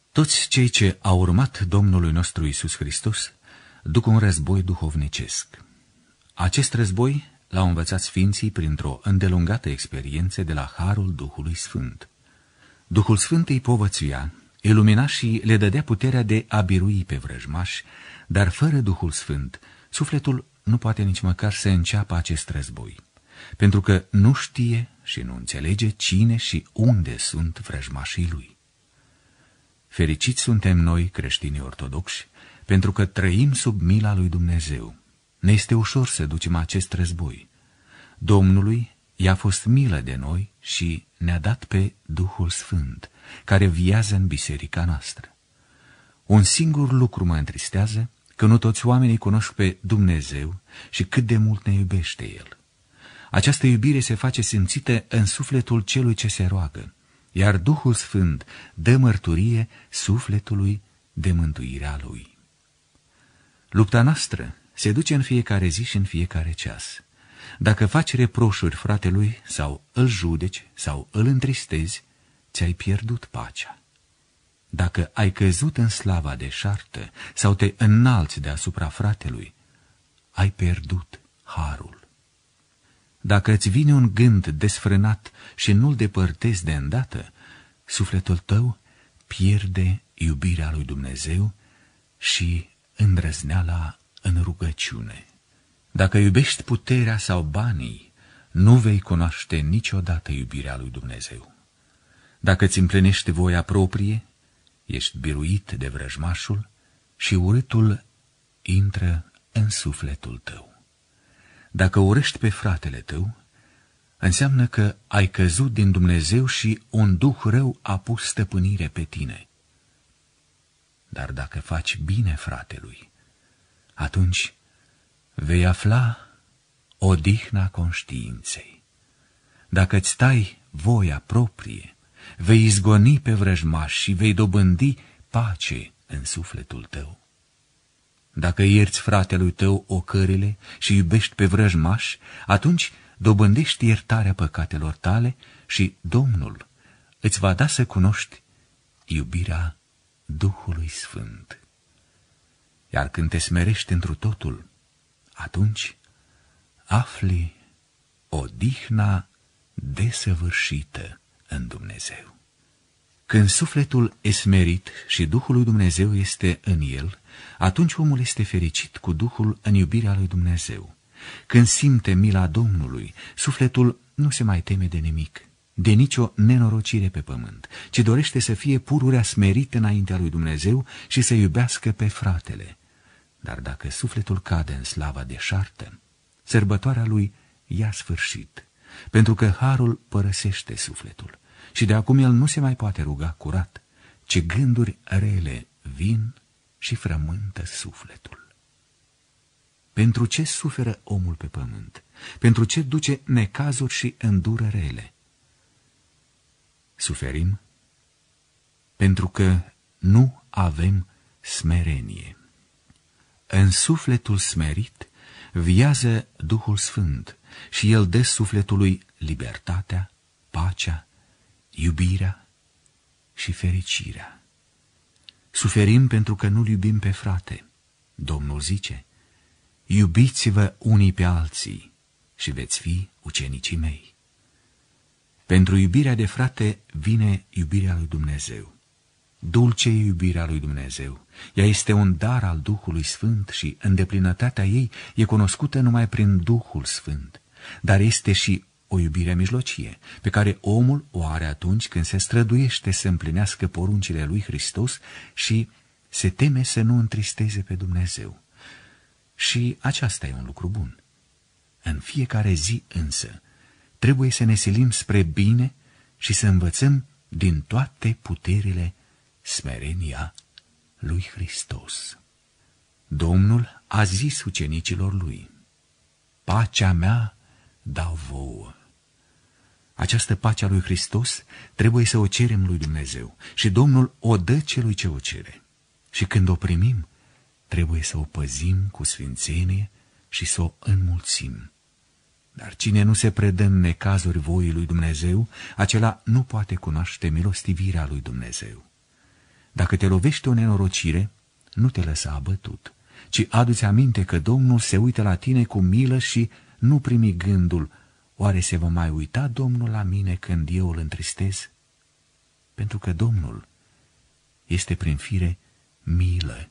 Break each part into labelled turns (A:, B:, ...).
A: Toți cei ce au urmat Domnului nostru Iisus Hristos duc un război duhovnicesc. Acest război l-au învățat sfinții printr-o îndelungată experiență de la harul Duhului Sfânt. Duhul Sfânt îi povățuia, ilumina și le dădea puterea de a birui pe vrăjmași, dar fără Duhul Sfânt, sufletul nu poate nici măcar să înceapă acest război, pentru că nu știe și nu înțelege cine și unde sunt vrăjmașii lui. Fericiți suntem noi, creștinii ortodoxi, pentru că trăim sub mila lui Dumnezeu. Ne este ușor să ducem acest război. Domnului i-a fost milă de noi și ne-a dat pe Duhul Sfânt, care viază în biserica noastră. Un singur lucru mă întristează, că nu toți oamenii cunosc pe Dumnezeu și cât de mult ne iubește El. Această iubire se face simțită în sufletul celui ce se roagă, iar Duhul Sfânt dă mărturie sufletului de mântuirea lui. Lupta noastră se duce în fiecare zi și în fiecare ceas. Dacă faci reproșuri fratelui sau îl judeci sau îl întristezi, ți-ai pierdut pacea. Dacă ai căzut în slava deșartă sau te înalți deasupra fratelui, ai pierdut harul. Dacă îți vine un gând desfrânat și nu-l depărtezi de îndată, sufletul tău pierde iubirea lui Dumnezeu și îndrăzneala în rugăciune. Dacă iubești puterea sau banii, nu vei cunoaște niciodată iubirea lui Dumnezeu. Dacă îți împlinești voia proprie, ești biruit de vrăjmașul și urâtul intră în sufletul tău. Dacă urăști pe fratele tău, înseamnă că ai căzut din Dumnezeu și un duh rău a pus stăpânire pe tine. Dar dacă faci bine fratelui, atunci vei afla odihna conștiinței. Dacă îți tai voia proprie, vei izgoni pe vrăjmași și vei dobândi pace în sufletul tău. Dacă ierți fratelui tău ocările și iubești pe vrăjmași, atunci dobândești iertarea păcatelor tale și Domnul îți va da să cunoști iubirea Duhului Sfânt. Iar când te smerești întru totul, atunci afli odihna desăvârșită în Dumnezeu. Când sufletul e smerit și Duhul lui Dumnezeu este în el, atunci omul este fericit cu Duhul în iubirea lui Dumnezeu. Când simte mila Domnului, sufletul nu se mai teme de nimic, de nicio nenorocire pe pământ, ci dorește să fie pururea smerit înaintea lui Dumnezeu și să iubească pe fratele. Dar dacă sufletul cade în slava deșartă, sărbătoarea lui ia sfârșit, pentru că harul părăsește sufletul și de acum el nu se mai poate ruga curat, ci gânduri rele vin și frământă sufletul. Pentru ce suferă omul pe pământ? Pentru ce duce necazuri și îndură rele? Suferim pentru că nu avem smerenie. În sufletul smerit viază Duhul Sfânt și el dă sufletului libertatea, pacea, iubirea și fericirea. Suferim pentru că nu-l iubim pe frate. Domnul zice, iubiți-vă unii pe alții și veți fi ucenicii mei. Pentru iubirea de frate vine iubirea lui Dumnezeu. Dulce e iubirea lui Dumnezeu. Ea este un dar al Duhului Sfânt și îndeplinătatea ei e cunoscută numai prin Duhul Sfânt. Dar este și o iubire mijlocie, pe care omul o are atunci când se străduiește să împlinească poruncile lui Hristos și se teme să nu întristeze pe Dumnezeu. Și aceasta e un lucru bun. În fiecare zi însă trebuie să ne silim spre bine și să învățăm din toate puterile smerenia lui Hristos. Domnul a zis ucenicilor lui, pacea mea dau vouă. Această pace a lui Hristos trebuie să o cerem lui Dumnezeu și Domnul o dă celui ce o cere. Și când o primim, trebuie să o păzim cu sfințenie și să o înmulțim. Dar cine nu se predă în necazuri voii lui Dumnezeu, acela nu poate cunoaște milostivirea lui Dumnezeu. Dacă te lovește o nenorocire, nu te lăsa abătut, ci adu-ți aminte că Domnul se uită la tine cu milă și nu primi gândul, oare se va mai uita Domnul la mine când eu îl întristez? Pentru că Domnul este prin fire milă.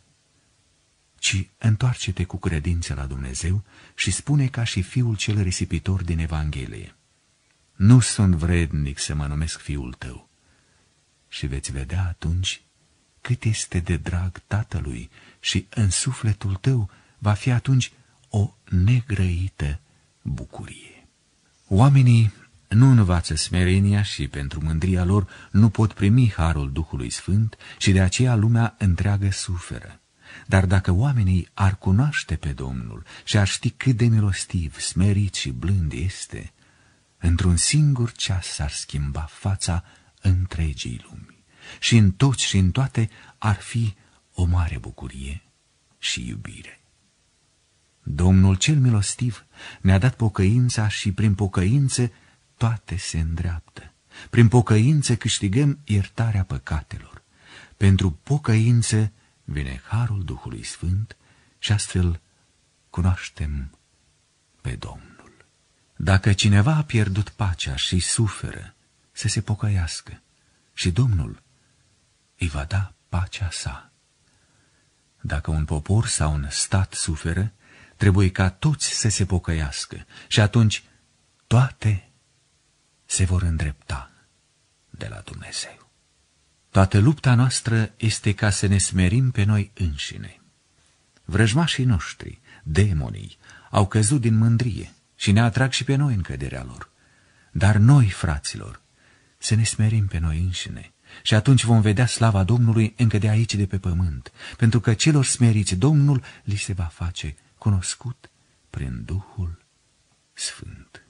A: Ci întoarce-te cu credință la Dumnezeu și spune ca și fiul cel risipitor din Evanghelie: nu sunt vrednic să mă numesc fiul tău. Și veți vedea atunci cât este de drag Tatălui și în sufletul tău va fi atunci o negrăită bucurie. Oamenii nu învață smerenia și pentru mândria lor nu pot primi harul Duhului Sfânt și de aceea lumea întreagă suferă. Dar dacă oamenii ar cunoaște pe Domnul și ar ști cât de milostiv, smerit și blând este, într-un singur ceas s-ar schimba fața întregii lumi și în toți și în toate ar fi o mare bucurie și iubire. Domnul cel milostiv ne-a dat pocăința și prin pocăință toate se îndreaptă. Prin pocăință câștigăm iertarea păcatelor. Pentru pocăință vine harul Duhului Sfânt și astfel cunoaștem pe Domnul. Dacă cineva a pierdut pacea și suferă, să se pocăiască și Domnul îi va da pacea sa. Dacă un popor sau un stat suferă, trebuie ca toți să se pocăiască și atunci toate se vor îndrepta de la Dumnezeu. Toată lupta noastră este ca să ne smerim pe noi înșine. Vrăjmașii noștri, demonii, au căzut din mândrie și ne atrag și pe noi în căderea lor. Dar noi, fraților, să ne smerim pe noi înșine și atunci vom vedea slava Domnului încă de aici de pe pământ, pentru că celor smeriți Domnul li se va face cunoscut prin Duhul Sfânt.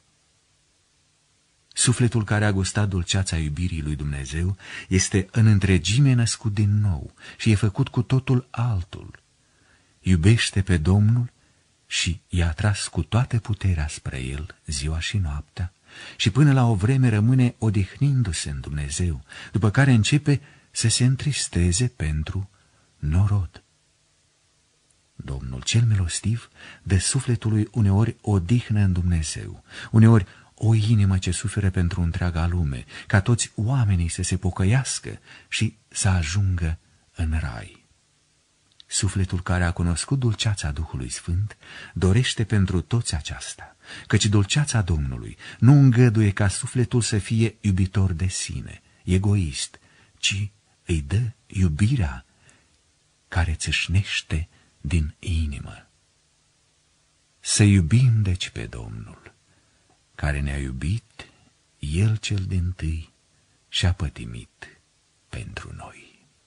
A: Sufletul care a gustat dulceața iubirii lui Dumnezeu este în întregime născut din nou și e făcut cu totul altul. Iubește pe Domnul și i-a atras cu toată puterea spre El ziua și noaptea și până la o vreme rămâne odihnindu-se în Dumnezeu, după care începe să se întristeze pentru norod. Domnul cel milostiv dă sufletului uneori odihnă în Dumnezeu, uneori o inimă ce suferă pentru întreaga lume, ca toți oamenii să se pocăiască și să ajungă în rai. Sufletul care a cunoscut dulceața Duhului Sfânt dorește pentru toți aceasta, căci dulceața Domnului nu îngăduie ca sufletul să fie iubitor de sine, egoist, ci îi dă iubirea care țâșnește din inimă. Să iubim deci pe Domnul, care ne-a iubit, El cel dintâi și-a pătimit pentru noi.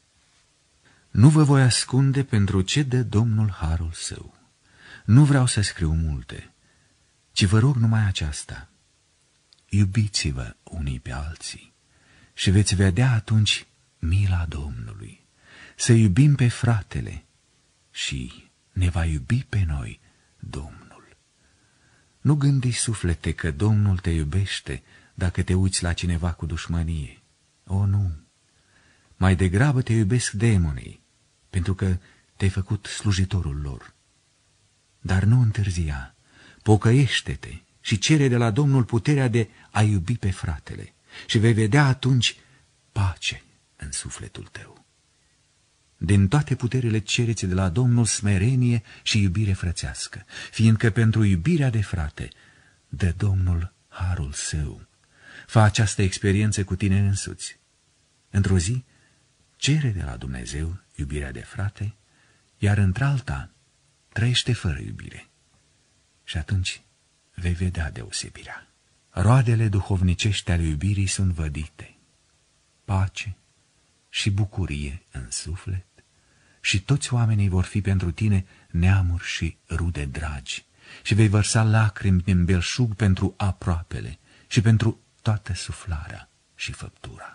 A: Nu vă voi ascunde pentru ce dă Domnul harul său. Nu vreau să scriu multe, ci vă rog numai aceasta: iubiți-vă unii pe alții și veți vedea atunci mila Domnului. Să iubim pe fratele și ne va iubi pe noi Domnul. Nu gândi, suflete, că Domnul te iubește dacă te uiți la cineva cu dușmănie. O, nu! Mai degrabă te iubesc demonii, pentru că te-ai făcut slujitorul lor. Dar nu întârzia, pocăiește-te și cere de la Domnul puterea de a iubi pe fratele și vei vedea atunci pace în sufletul tău. Din toate puterile cereți de la Domnul smerenie și iubire frățească, fiindcă pentru iubirea de frate dă Domnul harul său. Fă această experiență cu tine însuți. Într-o zi, cere de la Dumnezeu iubirea de frate, iar într-alta trăiește fără iubire. Și atunci vei vedea deosebirea. Roadele duhovnicești ale iubirii sunt vădite: pace și bucurie în suflet, și toți oamenii vor fi pentru tine neamuri și rude dragi, și vei vărsa lacrimi din belșug pentru aproapele și pentru toată suflarea și făptura.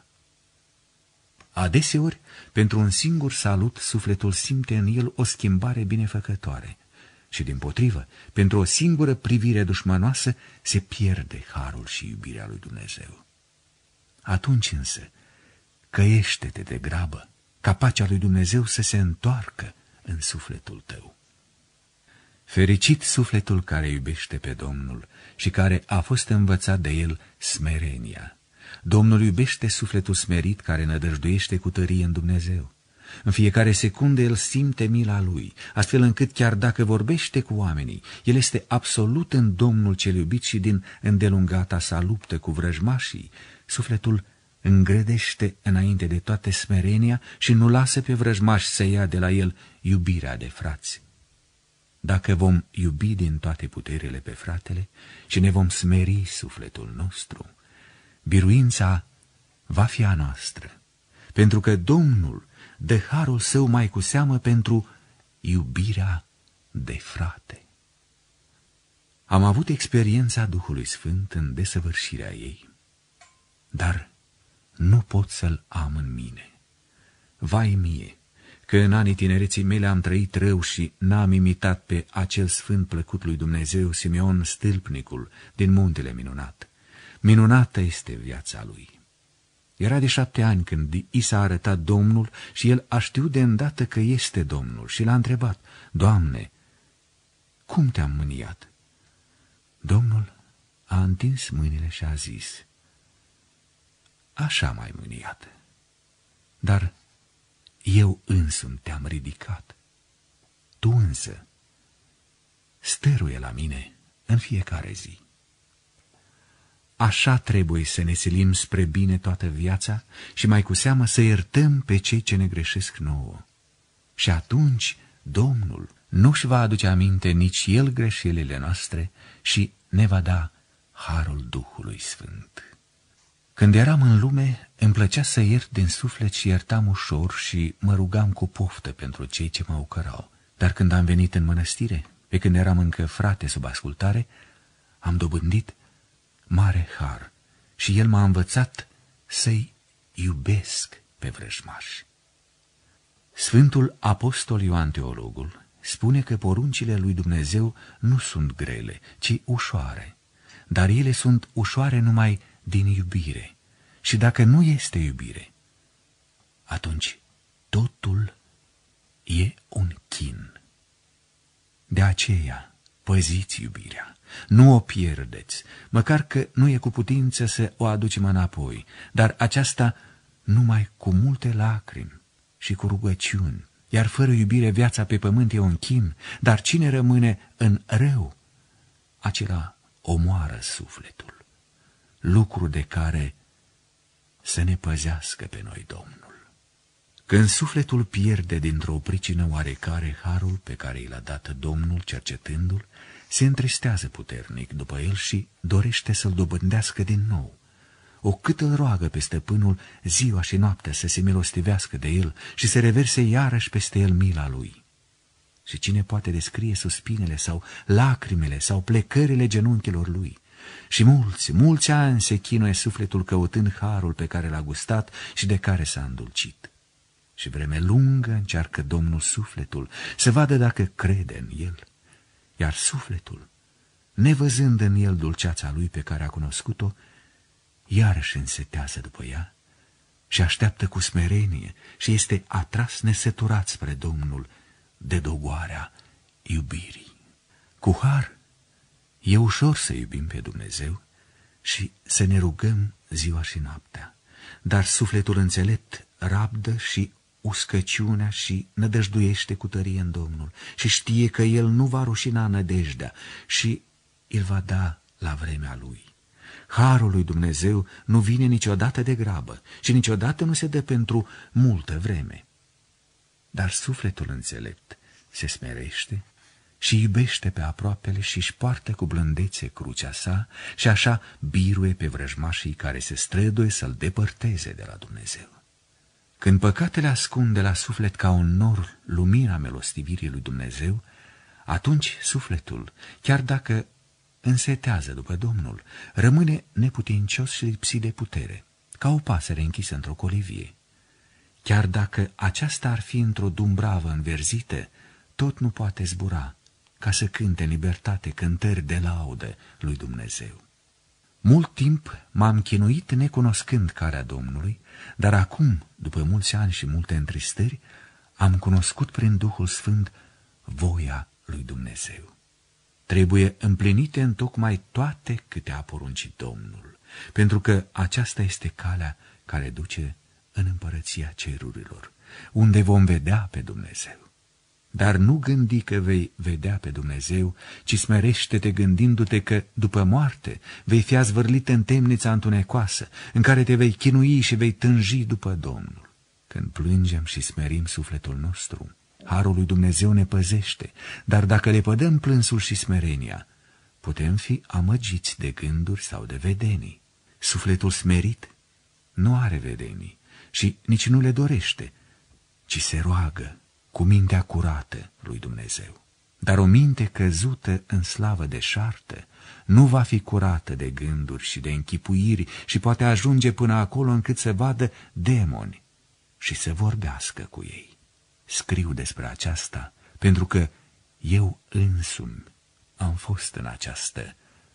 A: Adeseori, pentru un singur salut, sufletul simte în el o schimbare binefăcătoare și, dimpotrivă, pentru o singură privire dușmănoasă se pierde harul și iubirea lui Dumnezeu. Atunci însă, căiește-te de grabă ca pacea lui Dumnezeu să se întoarcă în sufletul tău. Fericit sufletul care iubește pe Domnul și care a fost învățat de el smerenia. Domnul iubește sufletul smerit care nădăjduiește cu tărie în Dumnezeu. În fiecare secundă el simte mila lui, astfel încât chiar dacă vorbește cu oamenii, el este absolut în Domnul cel iubit și din îndelungata sa luptă cu vrăjmașii, sufletul îngrădește înainte de toate smerenia și nu lasă pe vrăjmași să ia de la el iubirea de frați. Dacă vom iubi din toate puterile pe fratele și ne vom smeri sufletul nostru, biruința va fi a noastră, pentru că Domnul dă harul său mai cu seamă pentru iubirea de frate. Am avut experiența Duhului Sfânt în desăvârșirea ei, dar nu pot să-l am în mine. Vai mie, că în anii tinereții mele am trăit rău și n-am imitat pe acel sfânt plăcut lui Dumnezeu, Simeon Stâlpnicul, din Muntele Minunat. Minunată este viața lui. Era de 7 ani când i s-a arătat Domnul și el a știut de îndată că este Domnul și l-a întrebat: Doamne, cum te-am mâniat? Domnul a întins mâinile și a zis: așa m-ai mâniat, dar eu însumi te-am ridicat. Tu însă stăruie la mine în fiecare zi. Așa trebuie să ne silim spre bine toată viața și mai cu seamă să iertăm pe cei ce ne greșesc nouă. Și atunci Domnul nu-și va aduce aminte nici El greșelile noastre și ne va da harul Duhului Sfânt. Când eram în lume, îmi plăcea să iert din suflet și iertam ușor și mă rugam cu poftă pentru cei ce mă ocărau. Dar când am venit în mănăstire, pe când eram încă frate sub ascultare, am dobândit mare har și el m-a învățat să-i iubesc pe vrăjmași. Sfântul Apostol Ioan Teologul spune că poruncile lui Dumnezeu nu sunt grele, ci ușoare, dar ele sunt ușoare numai din iubire. Și dacă nu este iubire, atunci totul e un chin. De aceea, păziți iubirea, nu o pierdeți, măcar că nu e cu putință să o aducem înapoi, dar aceasta numai cu multe lacrimi și cu rugăciuni, iar fără iubire viața pe pământ e un chin, dar cine rămâne în rău, acela omoară sufletul, lucru de care să ne păzească pe noi Domnul. Când sufletul pierde dintr-o pricină oarecare harul pe care i l-a dat Domnul cercetându-l, se întristează puternic după el și dorește să-l dobândească din nou. O cât îl roagă pe stăpânul ziua și noaptea să se milostivească de el și să reverse iarăși peste el mila lui. Și cine poate descrie suspinele sau lacrimile sau plecările genunchilor lui? Și mulți ani se chinuie sufletul căutând harul pe care l-a gustat și de care s-a îndulcit. Și vreme lungă încearcă Domnul sufletul să vadă dacă crede în el. Iar sufletul, nevăzând în el dulceața lui pe care a cunoscut-o, iarăși însetează după ea și așteaptă cu smerenie și este atras nesăturat spre Domnul de dogoarea iubirii. Cu har e ușor să iubim pe Dumnezeu și să ne rugăm ziua și noaptea, dar sufletul înțelept rabdă și uscăciunea și nădăjduiește cu tărie în Domnul și știe că El nu va rușina nădejdea și îl va da la vremea Lui. Harul lui Dumnezeu nu vine niciodată de grabă și niciodată nu se dă pentru multă vreme. Dar sufletul înțelept se smerește și iubește pe aproapele și își poartă cu blândețe crucea sa și așa biruie pe vrăjmașii care se străduie să-l depărteze de la Dumnezeu. Când păcatele ascunde la suflet ca un nor lumina milostivirii lui Dumnezeu, atunci sufletul, chiar dacă însetează după Domnul, rămâne neputincios și lipsit de putere, ca o pasăre închisă într-o colivie. Chiar dacă aceasta ar fi într-o dumbravă înverzită, tot nu poate zbura, ca să cânte în libertate cântări de laudă lui Dumnezeu. Mult timp m-am chinuit necunoscând calea Domnului, dar acum, după mulți ani și multe întristări, am cunoscut prin Duhul Sfânt voia lui Dumnezeu. Trebuie împlinite întocmai toate câte a poruncit Domnul, pentru că aceasta este calea care duce în împărăția cerurilor, unde vom vedea pe Dumnezeu. Dar nu gândi că vei vedea pe Dumnezeu, ci smerește-te gândindu-te că, după moarte, vei fi azvârlit în temnița întunecoasă, în care te vei chinui și vei tânji după Domnul. Când plângem și smerim sufletul nostru, harul lui Dumnezeu ne păzește, dar dacă le pădăm plânsul și smerenia, putem fi amăgiți de gânduri sau de vedenii. Sufletul smerit nu are vedenii și nici nu le dorește, ci se roagă cu mintea curată lui Dumnezeu. Dar o minte căzută în slavă deșartă nu va fi curată de gânduri și de închipuiri și poate ajunge până acolo încât să vadă demoni și să vorbească cu ei. Scriu despre aceasta pentru că eu însumi am fost în această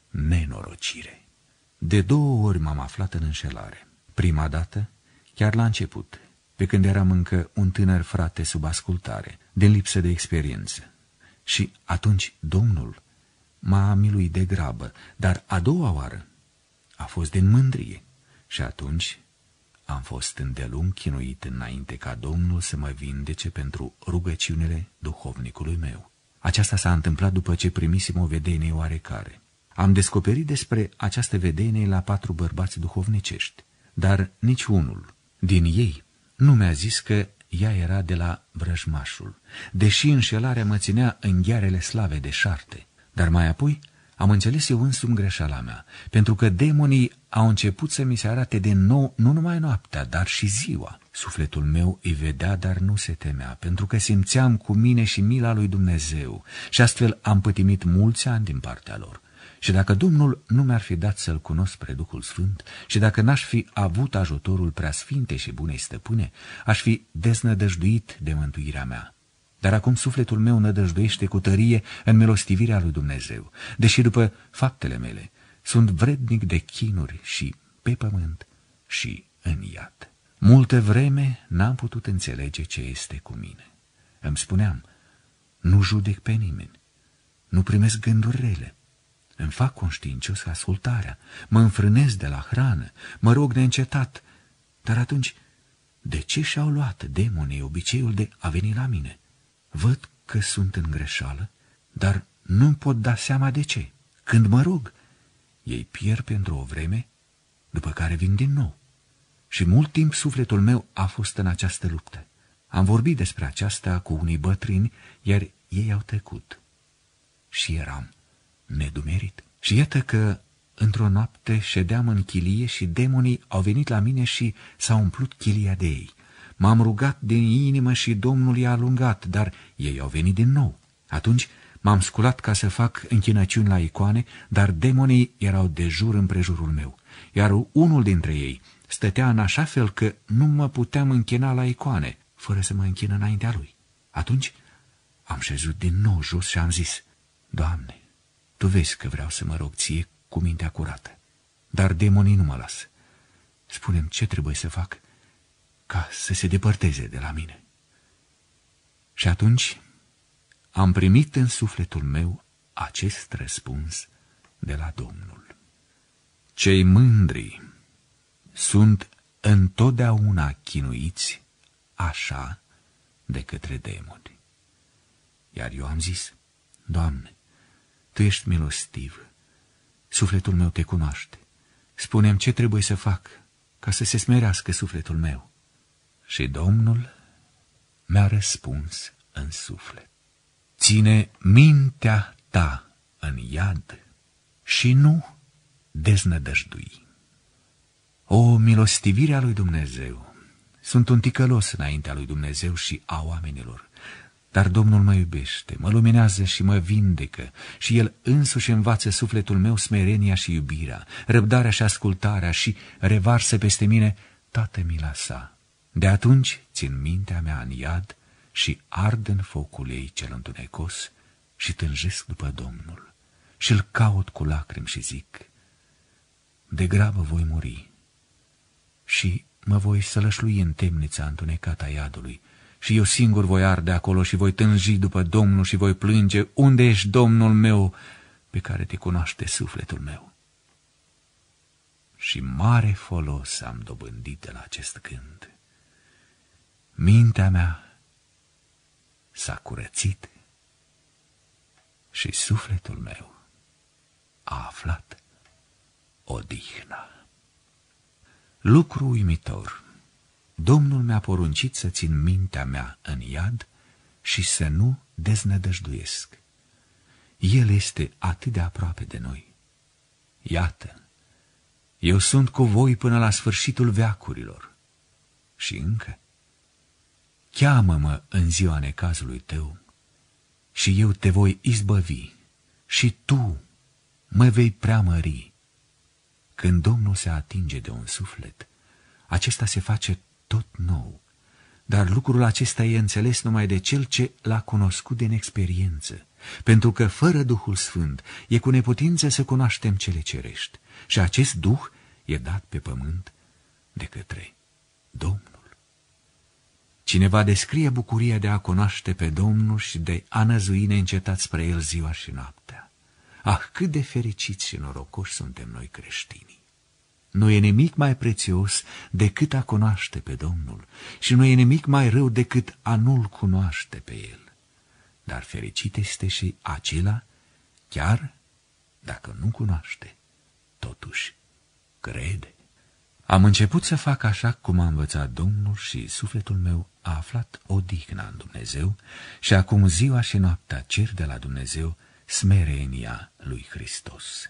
A: nenorocire. De 2 ori m-am aflat în înșelare. Prima dată, chiar la început, pe când eram încă un tânăr frate sub ascultare, din lipsă de experiență. Și atunci Domnul m-a miluit de grabă, dar a doua oară a fost din mândrie și atunci am fost îndelung chinuit înainte ca Domnul să mă vindece pentru rugăciunile duhovnicului meu. Aceasta s-a întâmplat după ce primisem o vedenie oarecare. Am descoperit despre această vedenie la 4 bărbați duhovnicești, dar nici unul din ei nu mi-a zis că ea era de la vrăjmașul, deși înșelarea mă ținea în ghearele slave deșarte. Dar mai apoi am înțeles eu însumi greșeala mea, pentru că demonii au început să mi se arate din nou nu numai noaptea, dar și ziua. Sufletul meu îi vedea, dar nu se temea, pentru că simțeam cu mine și mila lui Dumnezeu și astfel am pătimit mulți ani din partea lor. Și dacă Domnul nu mi-ar fi dat să-L cunosc pe Duhul Sfânt și dacă n-aș fi avut ajutorul preasfintei și bunei stăpâne, aș fi deznădăjduit de mântuirea mea. Dar acum sufletul meu nădăjduiește cu tărie în milostivirea lui Dumnezeu, deși după faptele mele sunt vrednic de chinuri și pe pământ și în iad. Multă vreme n-am putut înțelege ce este cu mine. Îmi spuneam, nu judec pe nimeni, nu primesc gânduri rele. Îmi fac conștiincios ascultarea, mă înfrânez de la hrană, mă rog neîncetat. Dar atunci, de ce și-au luat demonii obiceiul de a veni la mine? Văd că sunt în greșeală, dar nu-mi pot da seama de ce. Când mă rog, ei pierd pentru o vreme, după care vin din nou. Și mult timp sufletul meu a fost în această luptă. Am vorbit despre aceasta cu unii bătrâni, iar ei au tăcut. Și eram nedumerit. Și iată că într-o noapte ședeam în chilie și demonii au venit la mine și s-au umplut chilia de ei. M-am rugat din inimă și Domnul i-a alungat, dar ei au venit din nou. Atunci m-am sculat ca să fac închinăciuni la icoane, dar demonii erau de jur împrejurul meu, iar unul dintre ei stătea în așa fel că nu mă puteam închina la icoane, fără să mă închin înaintea lui. Atunci am șezut din nou jos și am zis, Doamne, Tu vezi că vreau să mă rog Ție cu mintea curată, dar demonii nu mă lasă. Spune-mi ce trebuie să fac ca să se depărteze de la mine. Și atunci am primit în sufletul meu acest răspuns de la Domnul. Cei mândri sunt întotdeauna chinuiți așa de către demoni. Iar eu am zis, Doamne, Tu ești milostiv, sufletul meu Te cunoaște, spune-mi ce trebuie să fac ca să se smerească sufletul meu. Și Domnul mi-a răspuns în suflet, ține mintea ta în iad și nu deznădăjdui. O, milostivirea lui Dumnezeu! Sunt un ticălos înaintea lui Dumnezeu și a oamenilor, dar Domnul mă iubește, mă luminează și mă vindecă și El însuși învață sufletul meu smerenia și iubirea, răbdarea și ascultarea și revarsă peste mine toată mila sa. De atunci țin mintea mea în iad și ard în focul ei cel întunecos și tânjesc după Domnul și îl caut cu lacrimi și zic, degrabă voi muri și mă voi sălășlui în temnița întunecată a iadului și eu singur voi arde acolo și voi tânji după Domnul și voi plânge: unde ești, Domnul meu, pe care te cunoaște sufletul meu? Și mare folos am dobândit de la acest gând. Mintea mea s-a curățit și sufletul meu a aflat odihna. Lucru uimitor! Domnul mi-a poruncit să țin mintea mea în iad și să nu deznădăjduiesc. El este atât de aproape de noi. Iată, eu sunt cu voi până la sfârșitul veacurilor. Și încă, cheamă-mă în ziua necazului tău și eu te voi izbăvi și tu mă vei preamări. Când Domnul se atinge de un suflet, acesta se face tot nou, dar lucrul acesta e înțeles numai de cel ce l-a cunoscut din experiență, pentru că fără Duhul Sfânt e cu neputință să cunoaștem cele cerești și acest Duh e dat pe pământ de către Domnul. Cineva descrie bucuria de a cunoaște pe Domnul și de a năzui neîncetat spre El ziua și noaptea. Ah, cât de fericiți și norocoși suntem noi creștinii! Nu e nimic mai prețios decât a cunoaște pe Domnul și nu e nimic mai rău decât a nu-L cunoaște pe El. Dar fericit este și acela, chiar dacă nu cunoaște, totuși crede. Am început să fac așa cum a învățat Domnul și sufletul meu a aflat odihna în Dumnezeu și acum ziua și noaptea cer de la Dumnezeu smerenia lui Hristos.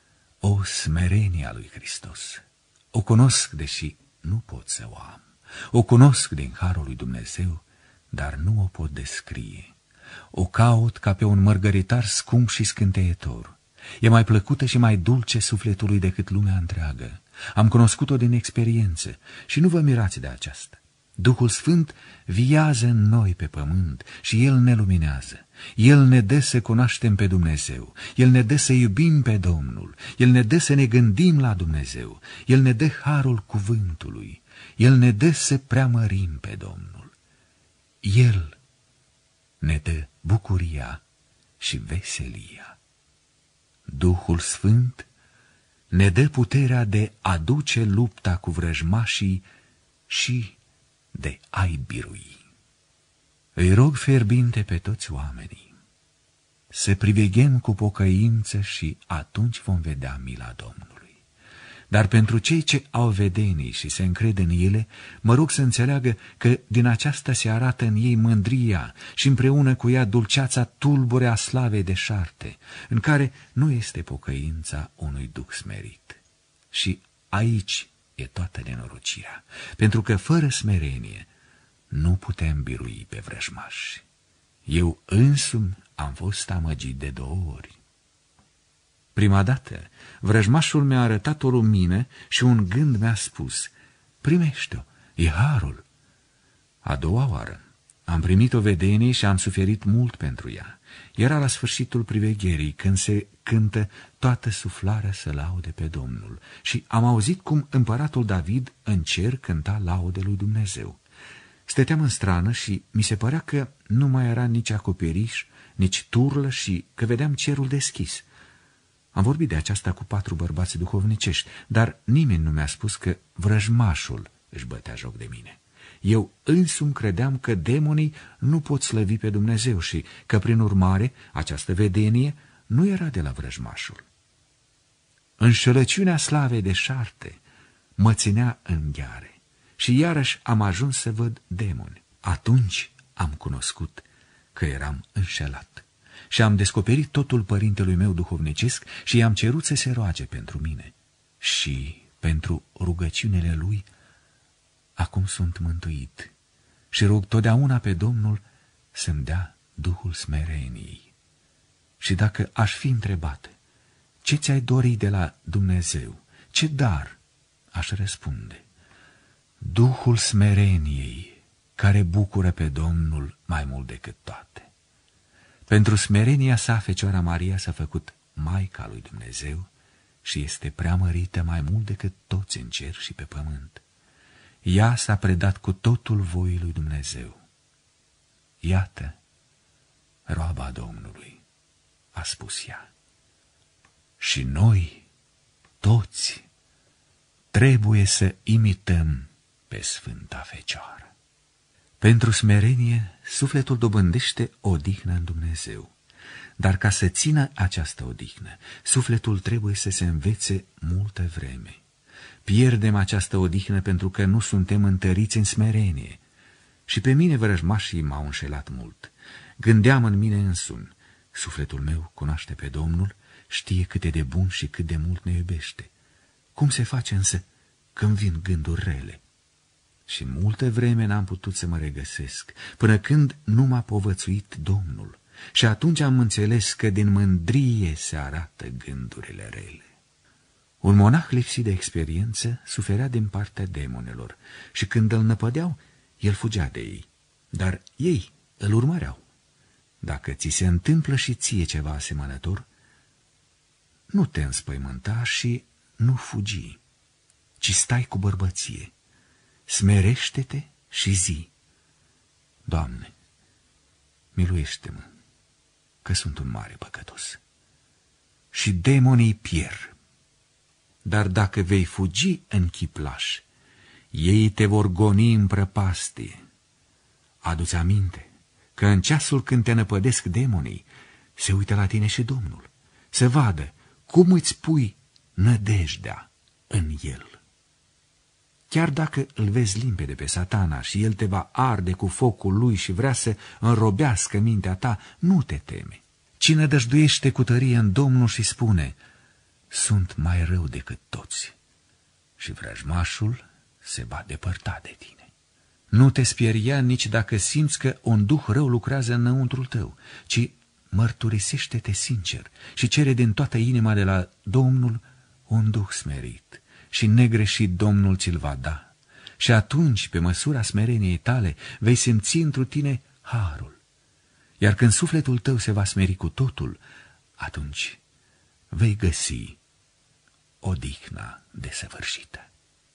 A: O smerenia lui Hristos! O cunosc, deși nu pot să o am. O cunosc din harul lui Dumnezeu, dar nu o pot descrie. O caut ca pe un mărgăritar scump și scânteietor. E mai plăcută și mai dulce sufletului decât lumea întreagă. Am cunoscut-o din experiență și nu vă mirați de aceasta. Duhul Sfânt viază în noi pe pământ și El ne luminează. El ne dă să cunoaștem pe Dumnezeu. El ne dă să iubim pe Domnul. El ne dă să ne gândim la Dumnezeu. El ne dă harul cuvântului. El ne dă să preamărim pe Domnul. El ne dă bucuria și veselia. Duhul Sfânt ne dă puterea de a duce lupta cu vrăjmașii și de a-i birui. Îi rog fierbinte pe toți oamenii să priveghem cu pocăință și atunci vom vedea mila Domnului. Dar pentru cei ce au vedenii și se încred în ele, mă rog să înțeleagă că din aceasta se arată în ei mândria și împreună cu ea dulceața tulbure a slavei deșarte, în care nu este pocăința unui duh smerit. Și aici e toată nenorocirea, pentru că fără smerenie nu putem birui pe vrăjmași. Eu însumi am fost amăgit de 2 ori. Prima dată, vrăjmașul mi-a arătat o lumină și un gând mi-a spus: primește-o, e harul. A doua oară, am primit o vedenie și am suferit mult pentru ea. Era la sfârșitul privegherii, când se cântă toată suflarea să laude pe Domnul, și am auzit cum împăratul David în cer cânta laude lui Dumnezeu. Stăteam în strană și mi se părea că nu mai era nici acoperiș, nici turlă și că vedeam cerul deschis. Am vorbit de aceasta cu 4 bărbați duhovnicești, dar nimeni nu mi-a spus că vrăjmașul își bătea joc de mine. Eu însumi credeam că demonii nu pot slăvi pe Dumnezeu și că, prin urmare, această vedenie nu era de la vrăjmașul. Înșelăciunea slavei deșarte mă ținea în gheare și iarăși am ajuns să văd demoni. Atunci am cunoscut că eram înșelat și am descoperit totul părintelui meu duhovnicesc și i-am cerut să se roage pentru mine. Și pentru rugăciunile lui acum sunt mântuit și rog totdeauna pe Domnul să-mi dea Duhul smereniei. Și dacă aș fi întrebat, ce ți-ai dori de la Dumnezeu, ce dar, aș răspunde: Duhul smereniei, care bucură pe Domnul mai mult decât toate. Pentru smerenia sa, Fecioara Maria s-a făcut Maica lui Dumnezeu și este preamărită mai mult decât toți în cer și pe pământ. Ea s-a predat cu totul voii lui Dumnezeu. Iată, roaba Domnului, a spus ea. Și noi, toți, trebuie să imităm pe Sfânta Fecioară. Pentru smerenie, sufletul dobândește odihnă în Dumnezeu. Dar ca să țină această odihnă, sufletul trebuie să se învețe multă vreme. Pierdem această odihnă pentru că nu suntem întăriți în smerenie. Și pe mine vrăjmașii m-au înșelat mult. Gândeam în mine însumi, sufletul meu cunoaște pe Domnul, știe cât de bun și cât de mult ne iubește. Cum se face însă când vin gânduri rele? Și multă vreme n-am putut să mă regăsesc, până când nu m-a povățuit Domnul. Și atunci am înțeles că din mândrie se arată gândurile rele. Un monah lipsit de experiență suferea din partea demonelor și când îl năpădeau, el fugea de ei, dar ei îl urmăreau. Dacă ți se întâmplă și ție ceva asemănător, nu te înspăimânta și nu fugi, ci stai cu bărbăție, smerește-te și zi: Doamne, miluiește-mă, că sunt un mare păcătos. Și demonii pierd. Dar dacă vei fugi în chiplaș, ei te vor goni în prăpastie. Adu-ți aminte că în ceasul când te năpădesc demonii, se uită la tine și Domnul, să vadă cum îți pui nădejdea în El. Chiar dacă îl vezi limpede pe Satana și el te va arde cu focul lui și vrea să înrobească mintea ta, nu te teme, ci nădăjduiește cu tărie în Domnul și spune: sunt mai rău decât toți. Și vrăjmașul se va depărta de tine. Nu te speria nici dacă simți că un duh rău lucrează înăuntrul tău, ci mărturisește-te sincer și cere din toată inima de la Domnul un duh smerit și negreșit Domnul ți-l va da. Și atunci, pe măsura smereniei tale, vei simți întru tine harul. Iar când sufletul tău se va smeri cu totul, atunci vei găsi odihna desăvârșită.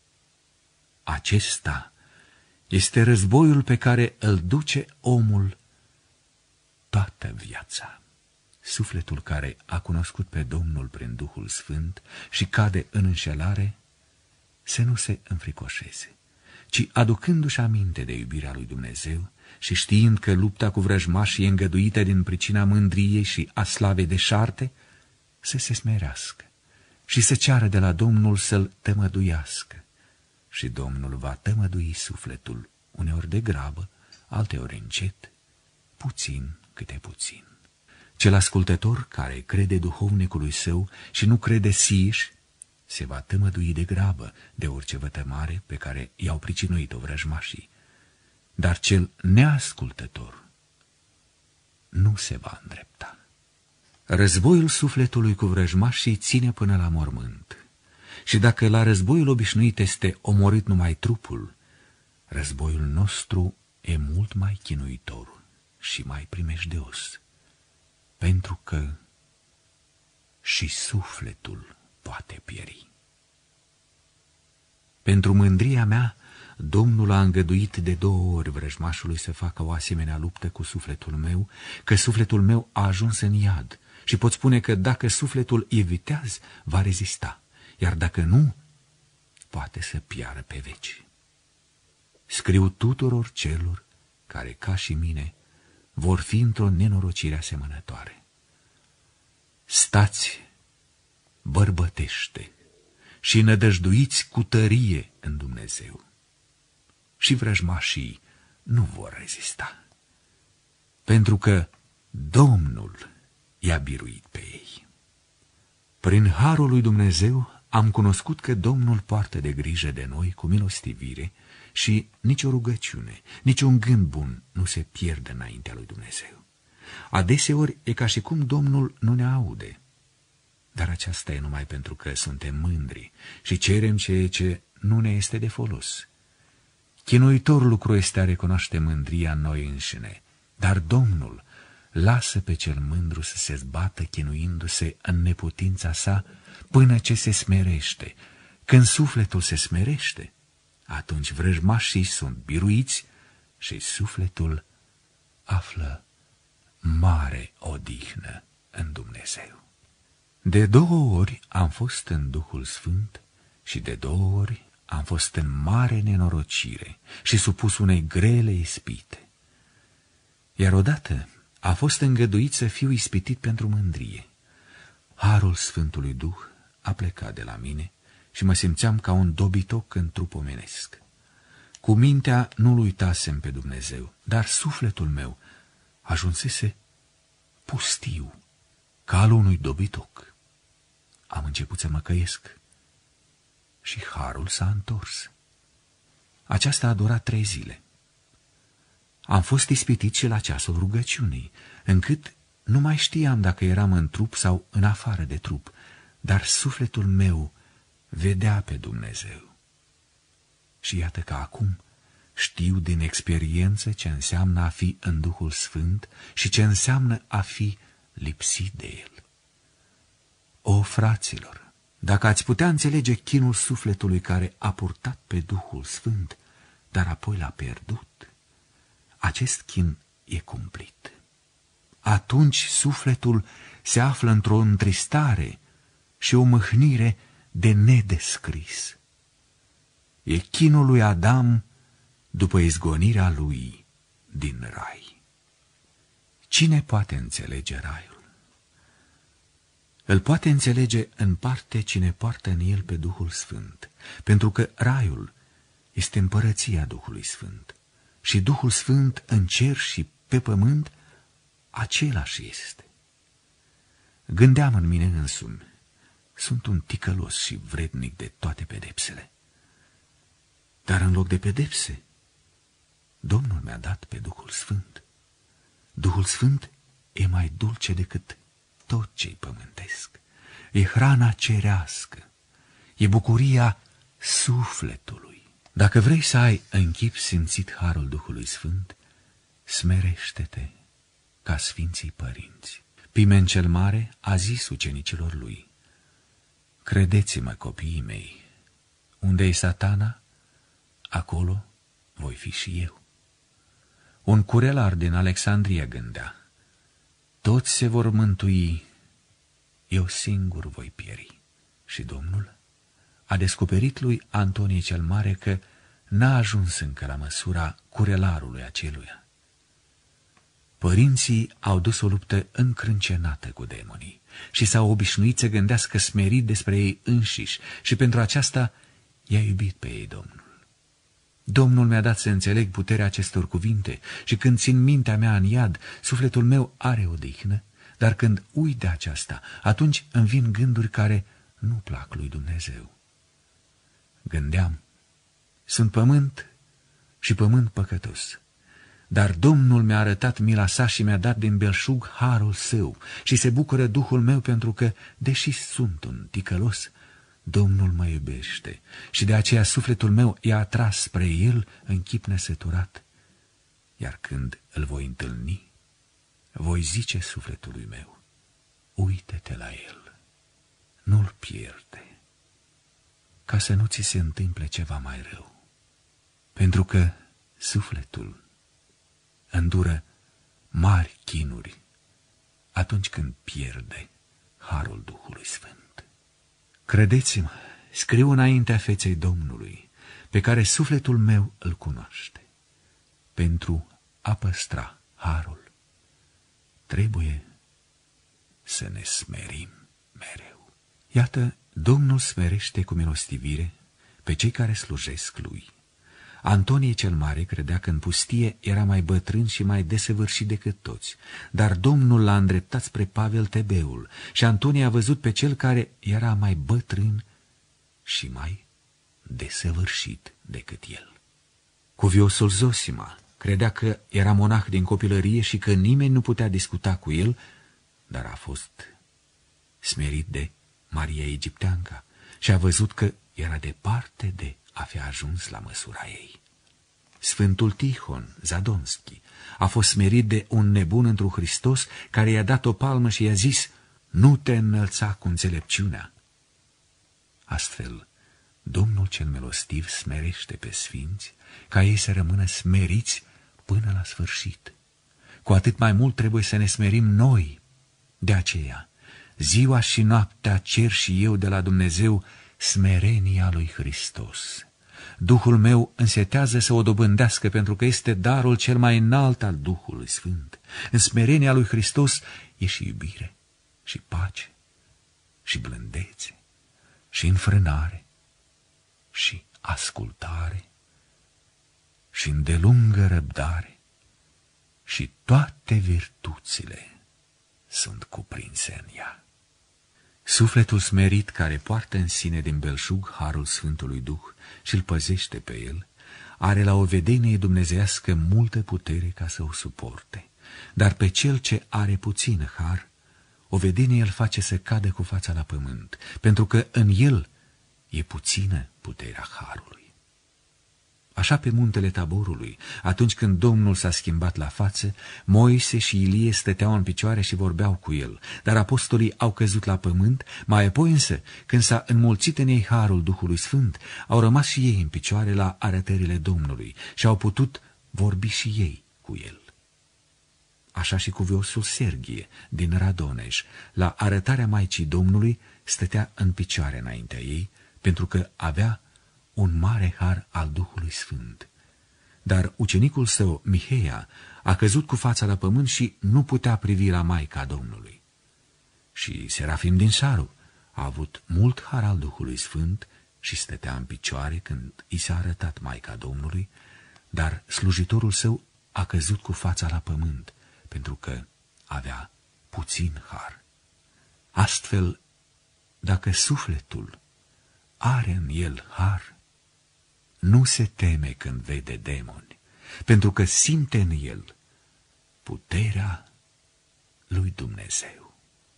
A: Acesta este războiul pe care îl duce omul toată viața. Sufletul care a cunoscut pe Domnul prin Duhul Sfânt și cade în înșelare, să nu se înfricoșeze, ci aducându-și aminte de iubirea lui Dumnezeu și știind că lupta cu vrăjmașii e îngăduită din pricina mândriei și a slavei deșarte, să se smerească și să ceară de la Domnul să-l tămăduiască. Și Domnul va tămădui sufletul, uneori de grabă, alteori încet, puțin câte puțin. Cel ascultător care crede duhovnicului său și nu crede sieși, se va tămădui de grabă de orice vătămare pe care i-au pricinuit-o vrăjmașii. Dar cel neascultător nu se va îndrepta. Războiul sufletului cu vrăjmașii ține până la mormânt. Și dacă la războiul obișnuit este omorât numai trupul, războiul nostru e mult mai chinuitor și mai primejdeos, pentru că și sufletul poate pieri. Pentru mândria mea, Domnul a îngăduit de 2 ori vrăjmașului să facă o asemenea luptă cu sufletul meu, că sufletul meu a ajuns în iad și pot spune că dacă sufletul e viteaz, va rezista, iar dacă nu, poate să piară pe veci. Scriu tuturor celor care, ca și mine, vor fi într-o nenorocire asemănătoare: stați bărbătește și nădăjduiți cu tărie în Dumnezeu. Și vrăjmașii nu vor rezista, pentru că Domnul i-a biruit pe ei. Prin harul lui Dumnezeu am cunoscut că Domnul poartă de grijă de noi cu milostivire și nicio rugăciune, niciun gând bun nu se pierde înaintea lui Dumnezeu. Adeseori e ca și cum Domnul nu ne aude, dar aceasta e numai pentru că suntem mândri și cerem ceea ce nu ne este de folos. Chinuitor lucru este a recunoaște mândria în noi înșine, dar Domnul lasă pe cel mândru să se zbată chinuindu-se în neputința sa până ce se smerește. Când sufletul se smerește, atunci vrăjmașii sunt biruiți și sufletul află mare odihnă în Dumnezeu. De 2 ori am fost în Duhul Sfânt și de 2 ori am fost în mare nenorocire și supus unei grele ispite. Iar odată a fost îngăduit să fiu ispitit pentru mândrie. Harul Sfântului Duh a plecat de la mine și mă simțeam ca un dobitoc în trup omenesc. Cu mintea nu-L uitasem pe Dumnezeu, dar sufletul meu ajunsese pustiu, ca al unui dobitoc. Am început să mă căiesc și harul s-a întors. Aceasta a durat 3 zile. Am fost ispitit și la ceasul rugăciunii, încât nu mai știam dacă eram în trup sau în afară de trup, dar sufletul meu vedea pe Dumnezeu. Și iată că acum știu din experiență ce înseamnă a fi în Duhul Sfânt și ce înseamnă a fi lipsit de El. O, fraților, dacă ați putea înțelege chinul sufletului care a purtat pe Duhul Sfânt, dar apoi l-a pierdut, acest chin e cumplit. Atunci sufletul se află într-o întristare și o mâhnire de nedescris. E chinul lui Adam după izgonirea lui din rai. Cine poate înțelege raiul? Îl poate înțelege în parte cine poartă în el pe Duhul Sfânt, pentru că raiul este împărăția Duhului Sfânt și Duhul Sfânt în cer și pe pământ același este. Gândeam în mine însumi, sunt un ticălos și vrednic de toate pedepsele. Dar în loc de pedepse, Domnul mi-a dat pe Duhul Sfânt. Duhul Sfânt e mai dulce decât tot ce-i pământesc. E hrana cerească, e bucuria sufletului. Dacă vrei să ai în chip simțit harul Duhului Sfânt, smerește-te ca Sfinții Părinți. Pimen cel Mare a zis ucenicilor lui: credeți-mă, copiii mei, unde-i Satana, acolo voi fi și eu. Un curelar din Alexandria gândea: toți se vor mântui, eu singur voi pieri. Și Domnul a descoperit lui Antonie cel Mare că n-a ajuns încă la măsura curelarului aceluia. Părinții au dus o luptă încrâncenată cu demonii și s-au obișnuit să gândească smerit despre ei înșiși și pentru aceasta i-a iubit pe ei Domnul. Domnul mi-a dat să înțeleg puterea acestor cuvinte și când țin mintea mea în iad, sufletul meu are odihnă, dar când uit de aceasta, atunci îmi vin gânduri care nu plac lui Dumnezeu. Gândeam, sunt pământ și pământ păcătos, dar Domnul mi-a arătat mila sa și mi-a dat din belșug harul său și se bucură Duhul meu pentru că, deși sunt un ticălos, Domnul mă iubește și de aceea sufletul meu i-a atras spre El în chip nesăturat. Iar când îl voi întâlni, voi zice sufletului meu: uite-te la El, nu-l pierde, ca să nu ți se întâmple ceva mai rău, pentru că sufletul îndură mari chinuri atunci când pierde harul Duhului Sfânt. Credeți-mă, scriu înaintea feței Domnului, pe care sufletul meu îl cunoaște. Pentru a păstra harul, trebuie să ne smerim mereu. Iată, Domnul smerește cu milostivire pe cei care slujesc Lui. Antonie cel Mare credea că în pustie era mai bătrân și mai desăvârșit decât toți, dar Domnul l-a îndreptat spre Pavel Tebeul și Antonie a văzut pe cel care era mai bătrân și mai desăvârșit decât el. Cuviosul Zosima credea că era monah din copilărie și că nimeni nu putea discuta cu el, dar a fost smerit de Maria Egipteanca și a văzut că era departe de a fi ajuns la măsura ei. Sfântul Tihon Zadonski A fost smerit de un nebun întru Hristos care i-a dat o palmă și i-a zis: nu te înălța cu înțelepciunea. Astfel, Domnul cel milostiv smerește pe sfinți ca ei să rămână smeriți până la sfârșit. Cu atât mai mult trebuie să ne smerim noi. De aceea, ziua și noaptea cer și eu de la Dumnezeu smerenia lui Hristos. Duhul meu însetează să o dobândească, pentru că este darul cel mai înalt al Duhului Sfânt. În smerenia lui Hristos e și iubire, și pace, și blândețe, și înfrânare, și ascultare, și îndelungă răbdare, și toate virtuțile sunt cuprinse în ea. Sufletul smerit care poartă în sine din belșug harul Sfântului Duh și îl păzește pe el, are la o vedenie dumnezeiască multă putere ca să o suporte. Dar pe cel ce are puțin har, o vedenie îl face să cadă cu fața la pământ, pentru că în el e puțină puterea harului. Așa pe muntele Taborului, atunci când Domnul s-a schimbat la față, Moise și Ilie stăteau în picioare și vorbeau cu el, dar apostolii au căzut la pământ, mai apoi însă, când s-a înmulțit în ei harul Duhului Sfânt, au rămas și ei în picioare la arătările Domnului și au putut vorbi și ei cu el. Așa și cuviosul Serghie din Radoneș, la arătarea Maicii Domnului, stătea în picioare înaintea ei, pentru că avea un mare har al Duhului Sfânt. Dar ucenicul său, Miheia, a căzut cu fața la pământ și nu putea privi la Maica Domnului. Și Serafim din Saru a avut mult har al Duhului Sfânt și stătea în picioare când i s-a arătat Maica Domnului, dar slujitorul său a căzut cu fața la pământ, pentru că avea puțin har. Astfel, dacă sufletul are în el har, nu se teme când vede demoni, pentru că simte în el puterea lui Dumnezeu.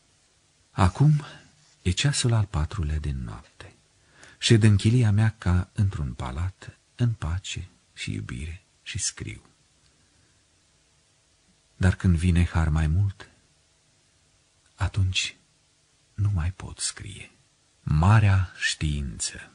A: Acum e ceasul al 4-lea din noapte. Șed în chilia mea ca într-un palat, în pace și iubire, și scriu. Dar când vine har mai mult, atunci nu mai pot scrie. Marea știință.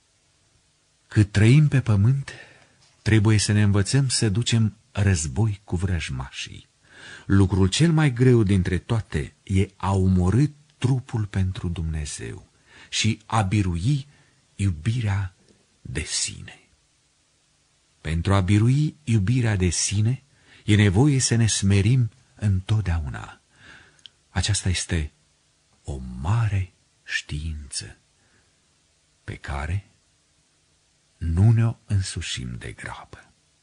A: Cât trăim pe pământ, trebuie să ne învățăm să ducem război cu vrăjmașii. Lucrul cel mai greu dintre toate e a omorî trupul pentru Dumnezeu și a birui iubirea de sine. Pentru a birui iubirea de sine, e nevoie să ne smerim întotdeauna. Aceasta este o mare știință pe care nu ne-o însușim de grabă.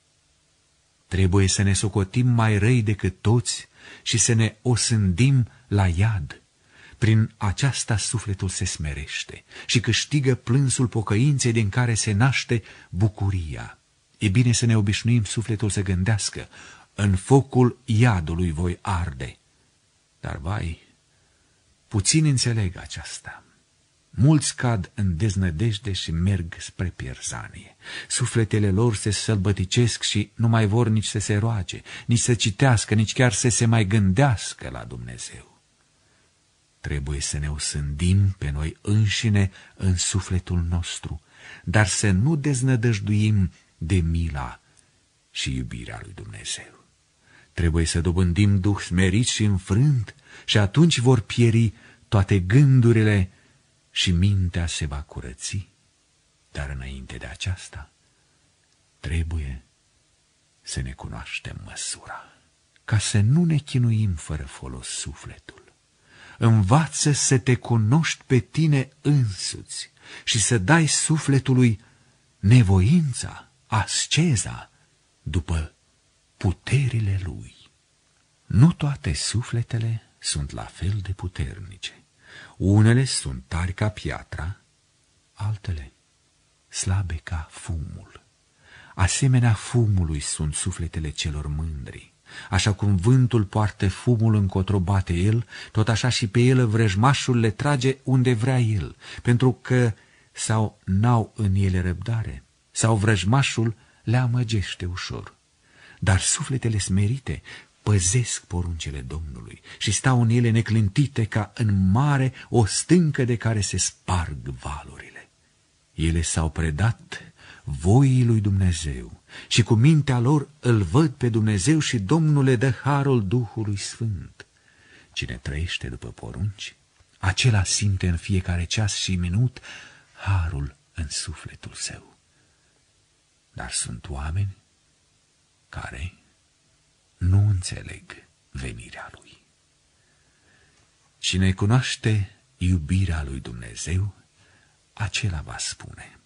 A: Trebuie să ne socotim mai răi decât toți și să ne osândim la iad. Prin aceasta sufletul se smerește și câștigă plânsul pocăinței din care se naște bucuria. E bine să ne obișnuim sufletul să gândească: în focul iadului voi arde. Dar, vai, puțini înțeleg aceasta. Mulți cad în deznădejde și merg spre pierzanie. Sufletele lor se sălbăticesc și nu mai vor nici să se roage, nici să citească, nici chiar să se mai gândească la Dumnezeu. Trebuie să ne osândim pe noi înșine în sufletul nostru, dar să nu deznădăjduim de mila și iubirea lui Dumnezeu. Trebuie să dobândim duh smerit și înfrânt și atunci vor pieri toate gândurile și mintea se va curăți. Dar înainte de aceasta, trebuie să ne cunoaștem măsura, ca să nu ne chinuim fără folos sufletul. Învață să te cunoști pe tine însuți și să dai sufletului nevoința, asceza, după puterile lui. Nu toate sufletele sunt la fel de puternice. Unele sunt tari ca piatra, altele slabe ca fumul. Asemenea fumului sunt sufletele celor mândri. Așa cum vântul poartă fumul încotro bate el, tot așa și pe el vrăjmașul le trage unde vrea el, pentru că sau n-au în ele răbdare, sau vrăjmașul le amăgește ușor. dar sufletele smerite păzesc poruncile Domnului și stau în ele neclintite ca în mare o stâncă de care se sparg valurile. Ele s-au predat voii lui Dumnezeu și cu mintea lor îl văd pe Dumnezeu și Domnul le dă harul Duhului Sfânt. Cine trăiește după porunci, acela simte în fiecare ceas și minut harul în sufletul său. Dar sunt oameni care nu înțeleg venirea lui. Cine cunoaște iubirea lui Dumnezeu, acela va spune: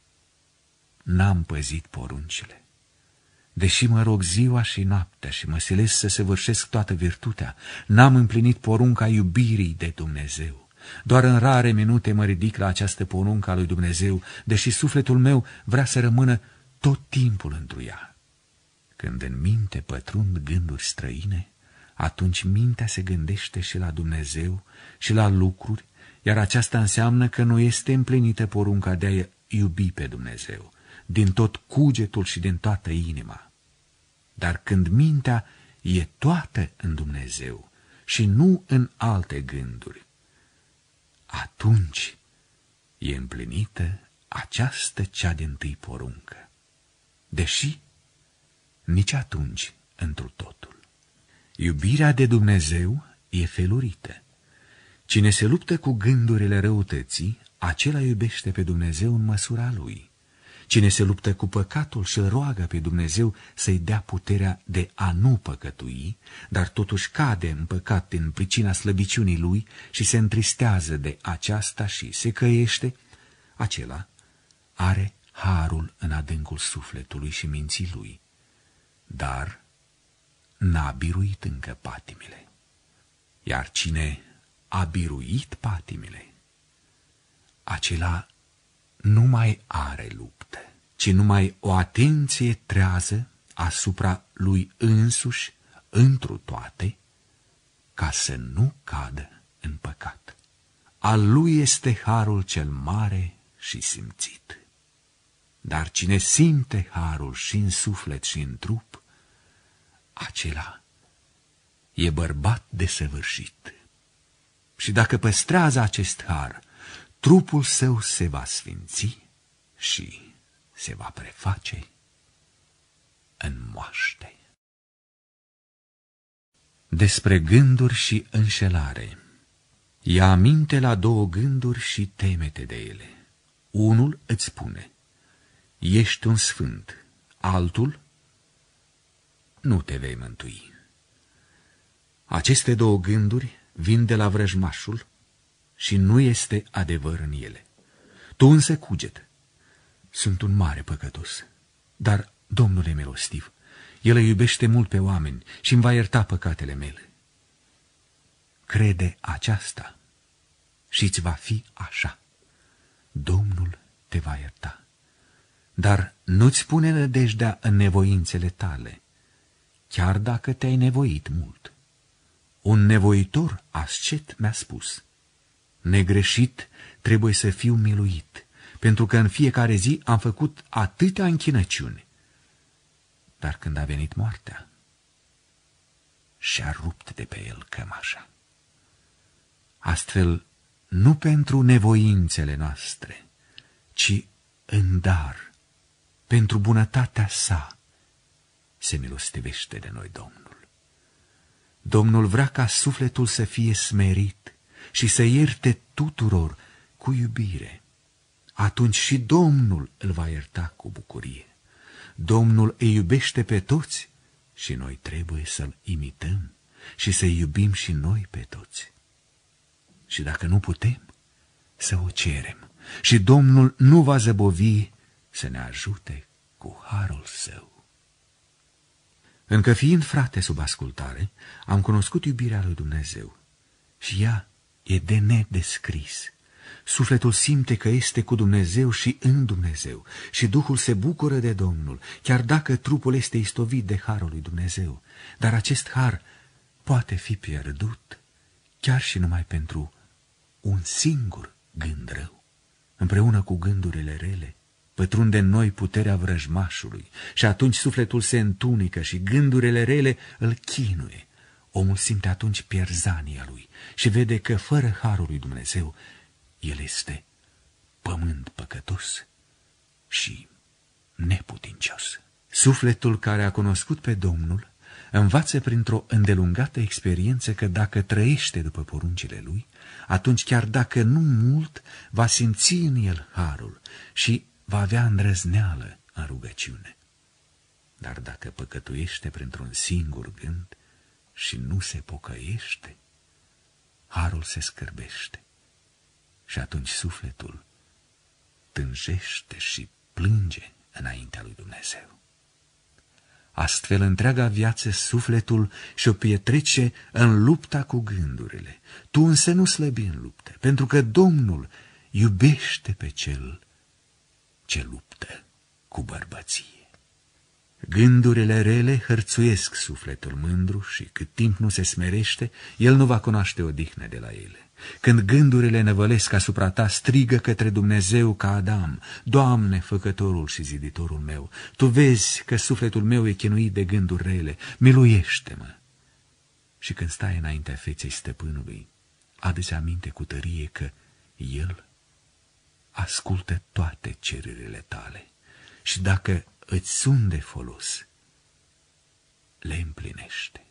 A: n-am păzit poruncile, deși mă rog ziua și noaptea și mă silesc să săvârșesc toată virtutea, n-am împlinit porunca iubirii de Dumnezeu. Doar în rare minute mă ridic la această poruncă a lui Dumnezeu, deși sufletul meu vrea să rămână tot timpul întru ea. Când în minte pătrund gânduri străine, atunci mintea se gândește și la Dumnezeu și la lucruri, iar aceasta înseamnă că nu este împlinită porunca de a iubi pe Dumnezeu din tot cugetul și din toată inima. Dar când mintea e toată în Dumnezeu și nu în alte gânduri, atunci e împlinită această cea din-tâi poruncă, deși nici atunci întru totul. Iubirea de Dumnezeu e felurită. Cine se luptă cu gândurile răutății, acela iubește pe Dumnezeu în măsura lui. Cine se luptă cu păcatul și îl roagă pe Dumnezeu să-i dea puterea de a nu păcătui, dar totuși cade în păcat din pricina slăbiciunii lui și se întristează de aceasta și se căiește, acela are harul în adâncul sufletului și minții lui, dar n-a biruit încă patimile. Iar cine a biruit patimile, acela nu mai are luptă, ci numai o atenție trează asupra lui însuși întru toate, ca să nu cadă în păcat. Al lui este harul cel mare și simțit. Dar cine simte harul și în suflet și în trup, acela e bărbat desăvârșit. Și dacă păstrează acest har, trupul său se va sfinți și se va preface în moaște. Despre gânduri și înșelare. Ia aminte la două gânduri și temete de ele. Unul îți spune: ești un sfânt, altul: nu te vei mântui. Aceste două gânduri vin de la vrăjmașul și nu este adevăr în ele. Tu însă cuget: sunt un mare păcătos, dar Domnul e milostiv. El îi iubește mult pe oameni și îmi va ierta păcatele mele. Crede aceasta și îți va fi așa. Domnul te va ierta. Dar nu-ți pune nădejdea în nevoințele tale, chiar dacă te-ai nevoit mult. Un nevoitor ascet mi-a spus: negreșit trebuie să fiu miluit, pentru că în fiecare zi am făcut atâtea închinăciuni. Dar când a venit moartea, și-a rupt de pe el cămașa. Astfel, nu pentru nevoințele noastre, ci în dar, pentru bunătatea sa, se milostivește de noi Domnul. Domnul vrea ca sufletul să fie smerit și să ierte tuturor cu iubire. Atunci și Domnul îl va ierta cu bucurie. Domnul îi iubește pe toți și noi trebuie să-l imităm și să-i iubim și noi pe toți. Și dacă nu putem, să o cerem și Domnul nu va zăbovi să ne ajute cu harul său. Încă fiind frate sub ascultare, am cunoscut iubirea lui Dumnezeu și ea e de nedescris. Sufletul simte că este cu Dumnezeu și în Dumnezeu și Duhul se bucură de Domnul, chiar dacă trupul este istovit de harul lui Dumnezeu. Dar acest har poate fi pierdut chiar și numai pentru un singur gând rău, împreună cu gândurile rele pătrunde în noi puterea vrăjmașului și atunci sufletul se întunecă și gândurile rele îl chinuie. Omul simte atunci pierzania lui și vede că fără harul lui Dumnezeu el este pământ păcătos și neputincios. Sufletul care a cunoscut pe Domnul învață printr-o îndelungată experiență că dacă trăiește după poruncile lui, atunci chiar dacă nu mult, va simți în el harul și va avea îndrăzneală în rugăciune. Dar dacă păcătuiește printr-un singur gând și nu se pocăiește, harul se scârbește și atunci sufletul tânjește și plânge înaintea lui Dumnezeu. Astfel, întreaga viață, sufletul și-o petrece în lupta cu gândurile. Tu însă nu slăbi în luptă, pentru că Domnul iubește pe cel ce luptă cu bărbăție. Gândurile rele hărțuiesc sufletul mândru și cât timp nu se smerește, el nu va cunoaște odihnă de la ele. Când gândurile năvălesc asupra ta, strigă către Dumnezeu ca Adam: Doamne, făcătorul și ziditorul meu, Tu vezi că sufletul meu e chinuit de gânduri rele, miluiește-mă. Și când stai înaintea feței stăpânului, adu-ți aminte cu tărie că El ascultă toate cererile tale și dacă îți sunt de folos, le împlinește.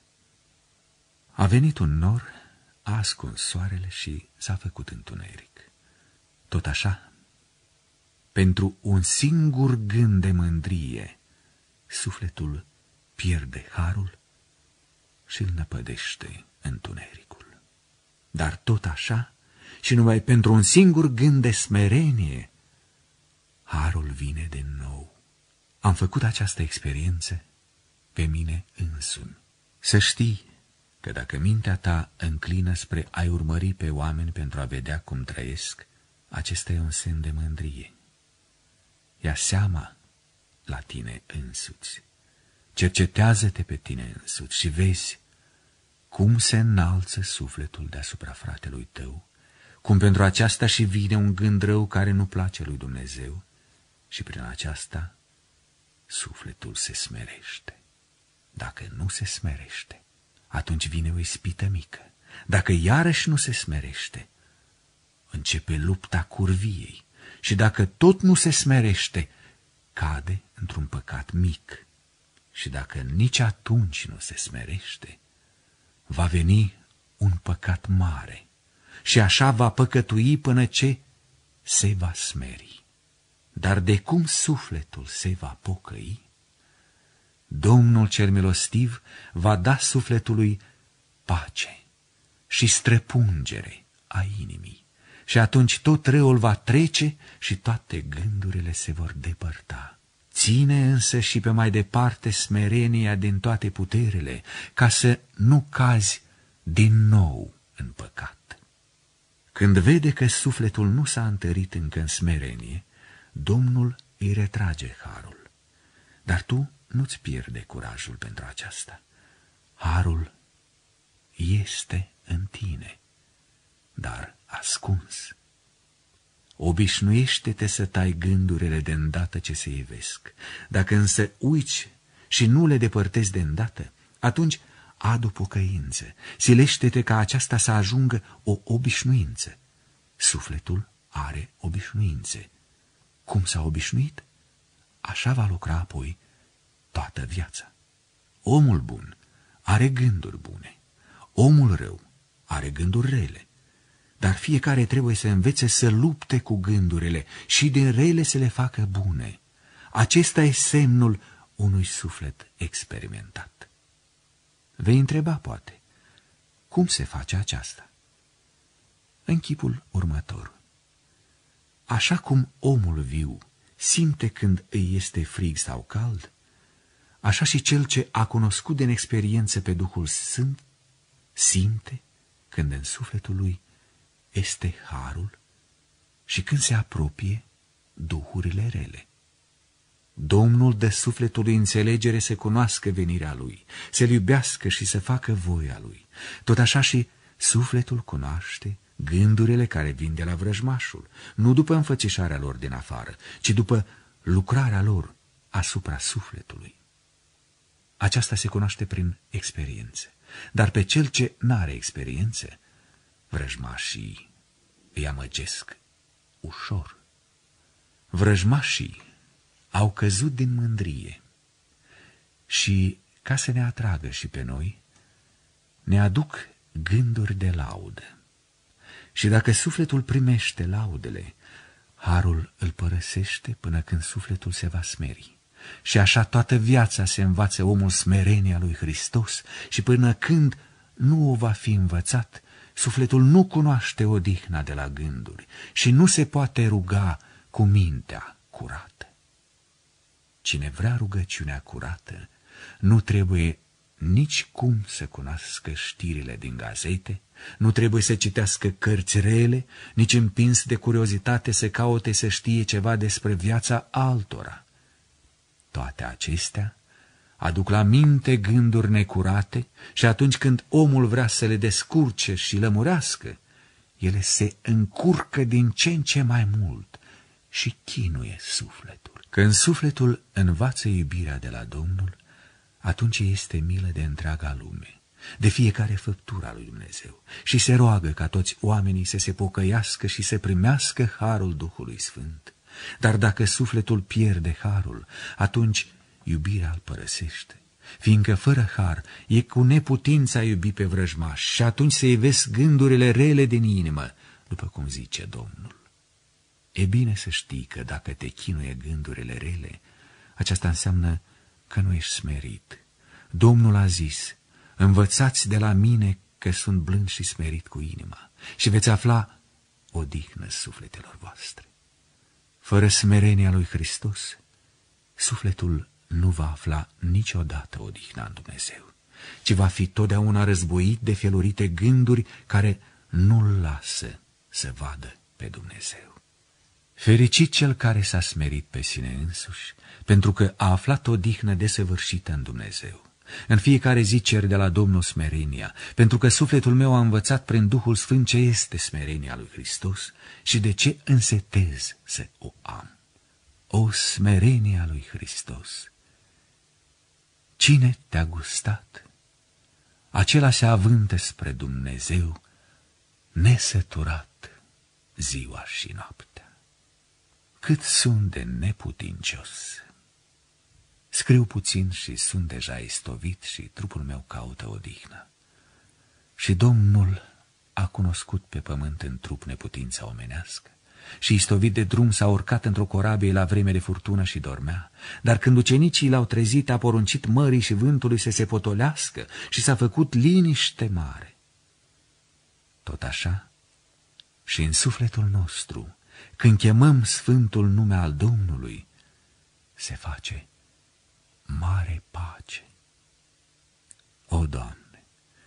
A: A venit un nor, a ascuns soarele și s-a făcut întuneric. Tot așa, pentru un singur gând de mândrie, sufletul pierde harul și îl năpădește întunericul. Dar tot așa, și numai pentru un singur gând de smerenie, harul vine din nou. Am făcut această experiență pe mine însumi. Să știi că dacă mintea ta înclină spre a-i urmări pe oameni pentru a vedea cum trăiesc, acesta e un semn de mândrie. Ia seama la tine însuți, cercetează-te pe tine însuți și vezi cum se înalță sufletul deasupra fratelui tău, cum pentru aceasta și vine un gând rău care nu place lui Dumnezeu și prin aceasta sufletul se smerește. Dacă nu se smerește, atunci vine o ispită mică. Dacă iarăși nu se smerește, începe lupta curviei. Și dacă tot nu se smerește, cade într-un păcat mic. Și dacă nici atunci nu se smerește, va veni un păcat mare. Și așa va păcătui până ce se va smeri. Dar de cum sufletul se va pocăi, Domnul cel milostiv va da sufletului pace și străpungere a inimii. Și atunci tot răul va trece și toate gândurile se vor depărta. Ține însă și pe mai departe smerenia din toate puterele, ca să nu cazi din nou în păcat. Când vede că sufletul nu s-a întărit încă în smerenie, Domnul îi retrage harul. Dar tu nu-ți pierde curajul pentru aceasta. Harul este în tine, dar ascuns. Obișnuiește-te să tai gândurile de îndată ce se ivesc. Dacă însă uiți și nu le depărtezi de îndată, atunci adu pocăință. Silește-te ca aceasta să ajungă o obișnuință. Sufletul are obișnuințe. Cum s-a obișnuit, așa va lucra apoi toată viața. Omul bun are gânduri bune, omul rău are gânduri rele, dar fiecare trebuie să învețe să lupte cu gândurile și din rele să le facă bune. Acesta e semnul unui suflet experimentat. Vei întreba, poate, cum se face aceasta? În chipul următor. Așa cum omul viu simte când îi este frig sau cald, așa și cel ce a cunoscut din experiență pe Duhul Sfânt simte când în sufletul lui este harul și când se apropie duhurile rele. Domnul dă sufletului înțelegere să cunoască venirea lui, să-l iubească și să facă voia lui. Tot așa și sufletul cunoaște gândurile care vin de la vrăjmașul, nu după înfățișarea lor din afară, ci după lucrarea lor asupra sufletului. Aceasta se cunoaște prin experiențe, dar pe cel ce n-are experiențe, vrăjmașii îi amăgesc ușor. Vrăjmașii au căzut din mândrie și, ca să ne atragă și pe noi, ne aduc gânduri de laudă. Și dacă sufletul primește laudele, harul îl părăsește până când sufletul se va smeri. Și așa toată viața se învață omul smerenia lui Hristos și până când nu o va fi învățat, sufletul nu cunoaște odihna de la gânduri și nu se poate ruga cu mintea curată. Cine vrea rugăciunea curată, nu trebuie nici cum să cunoască știrile din gazete, nu trebuie să citească cărți rele, nici împins de curiozitate să caute să știe ceva despre viața altora. Toate acestea aduc la minte gânduri necurate și atunci când omul vrea să le descurce și lămurească, ele se încurcă din ce în ce mai mult și chinuie sufletul. Când sufletul învață iubirea de la Domnul, atunci este milă de întreaga lume, de fiecare făptură a lui Dumnezeu și se roagă ca toți oamenii să se pocăiască și să primească harul Duhului Sfânt. Dar dacă sufletul pierde harul, atunci iubirea îl părăsește, fiindcă fără har e cu neputința a iubi pe vrăjmaș și atunci se ivesc gândurile rele din inimă, după cum zice Domnul. E bine să știi că dacă te chinuie gândurile rele, aceasta înseamnă că nu ești smerit. Domnul a zis, învățați de la mine că sunt blând și smerit cu inima și veți afla odihnă sufletelor voastre. Fără smerenia lui Hristos, sufletul nu va afla niciodată odihna în Dumnezeu, ci va fi totdeauna războit de felurite gânduri care nu-l lasă să vadă pe Dumnezeu. Fericit cel care s-a smerit pe sine însuși, pentru că a aflat odihnă desăvârșită în Dumnezeu. În fiecare zi cer de la Domnul smerenia, pentru că sufletul meu a învățat prin Duhul Sfânt ce este smerenia lui Hristos și de ce însetez să o am. O smerenie a lui Hristos! Cine te-a gustat? Acela se avântă spre Dumnezeu, nesăturat ziua și noaptea. Cât sunt de neputincios! Scriu puțin și sunt deja istovit și trupul meu caută odihnă. Și Domnul a cunoscut pe pământ în trup neputința omenească și istovit de drum s-a urcat într-o corabie la vreme de furtună și dormea. Dar când ucenicii l-au trezit, a poruncit mării și vântului să se potolească și s-a făcut liniște mare. Tot așa și în sufletul nostru, când chemăm sfântul nume al Domnului, se face mare pace. O, Doamne,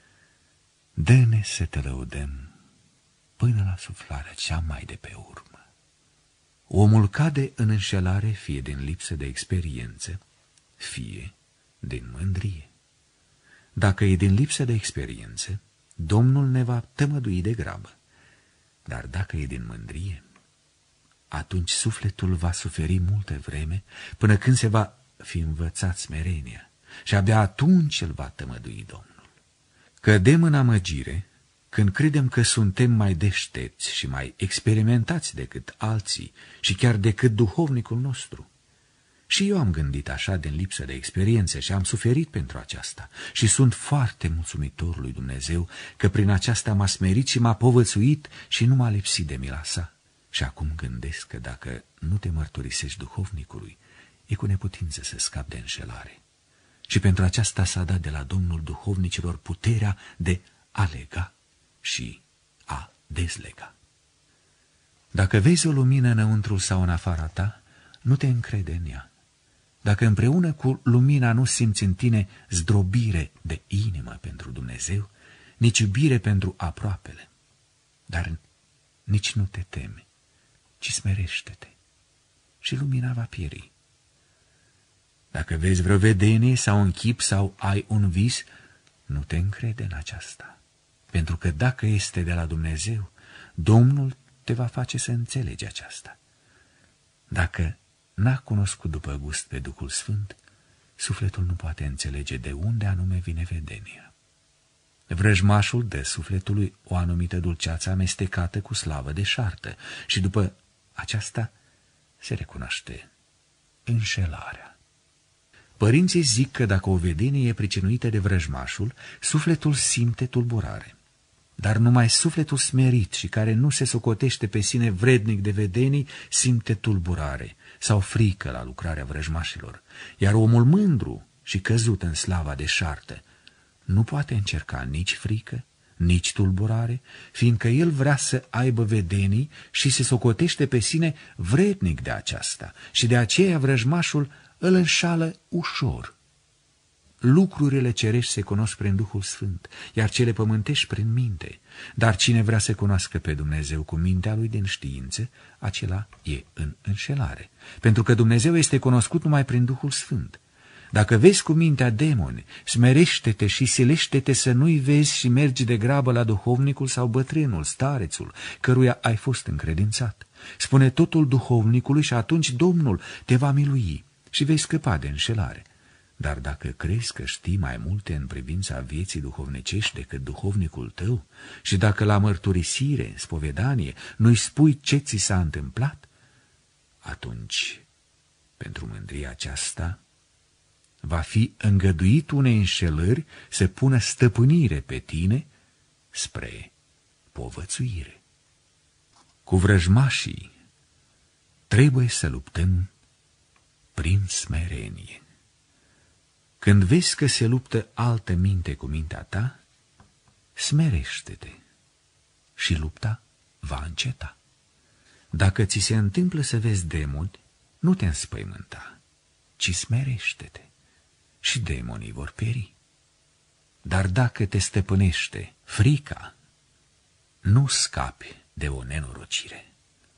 A: dă-ne să te lăudăm până la suflarea cea mai de pe urmă. Omul cade în înșelare fie din lipsă de experiență, fie din mândrie. Dacă e din lipsă de experiență, Domnul ne va tămădui de grabă. Dar dacă e din mândrie, atunci sufletul va suferi multă vreme până când se va fi învățat smerenia și abia atunci îl va tămădui Domnul. Cădem în amăgire când credem că suntem mai deștepți și mai experimentați decât alții și chiar decât duhovnicul nostru. Și eu am gândit așa din lipsă de experiențe și am suferit pentru aceasta și sunt foarte mulțumitor lui Dumnezeu că prin aceasta m-a smerit și m-a povățuit și nu m-a lipsit de mila sa. Și acum gândesc că dacă nu te mărturisești duhovnicului, e cu neputință să scapi de înșelare. Și pentru aceasta s-a dat de la Domnul duhovnicilor puterea de a lega și a dezlega. Dacă vezi o lumină înăuntru sau în afara ta, nu te încrede în ea. Dacă împreună cu lumina nu simți în tine zdrobire de inimă pentru Dumnezeu, nici iubire pentru aproapele, dar nici nu te teme, ci smerește-te și lumina va pieri. Dacă vezi vreo vedenie sau un chip sau ai un vis, nu te încrede în aceasta, pentru că dacă este de la Dumnezeu, Domnul te va face să înțelegi aceasta. Dacă n-a cunoscut după gust pe Duhul Sfânt, sufletul nu poate înțelege de unde anume vine vedenia. Vrăjmașul dă sufletului o anumită dulceață amestecată cu slavă deșartă și după aceasta se recunoaște înșelarea. Părinții zic că dacă o vedenie e pricinuită de vrăjmașul, sufletul simte tulburare. Dar numai sufletul smerit și care nu se socotește pe sine vrednic de vedenii simte tulburare sau frică la lucrarea vrăjmașilor, iar omul mândru și căzut în slava deșartă nu poate încerca nici frică, nici tulburare, fiindcă el vrea să aibă vedenii și se socotește pe sine vrednic de aceasta și de aceea vrăjmașul îl înșală ușor. Lucrurile cerești se cunosc prin Duhul Sfânt, iar cele pământești prin minte. Dar cine vrea să cunoască pe Dumnezeu cu mintea lui din știință, acela e în înșelare, pentru că Dumnezeu este cunoscut numai prin Duhul Sfânt. Dacă vezi cu mintea demoni, smerește-te și silește-te să nu-i vezi și mergi de grabă la duhovnicul sau bătrânul, starețul, căruia ai fost încredințat. Spune totul duhovnicului și atunci Domnul te va milui și vei scăpa de înșelare. Dar dacă crezi că știi mai multe în privința vieții duhovnicești decât duhovnicul tău și dacă la mărturisire, spovedanie, nu-i spui ce ți s-a întâmplat, atunci, pentru mândria aceasta, va fi îngăduit unei înșelări să pună stăpânire pe tine spre povățuire. Cu vrăjmașii trebuie să luptăm prin smerenie. Când vezi că se luptă altă minte cu mintea ta, smerește-te și lupta va înceta. Dacă ți se întâmplă să vezi demoni, nu te înspăimânta, ci smerește-te și demonii vor pieri. Dar dacă te stăpânește frica, nu scapi de o nenorocire.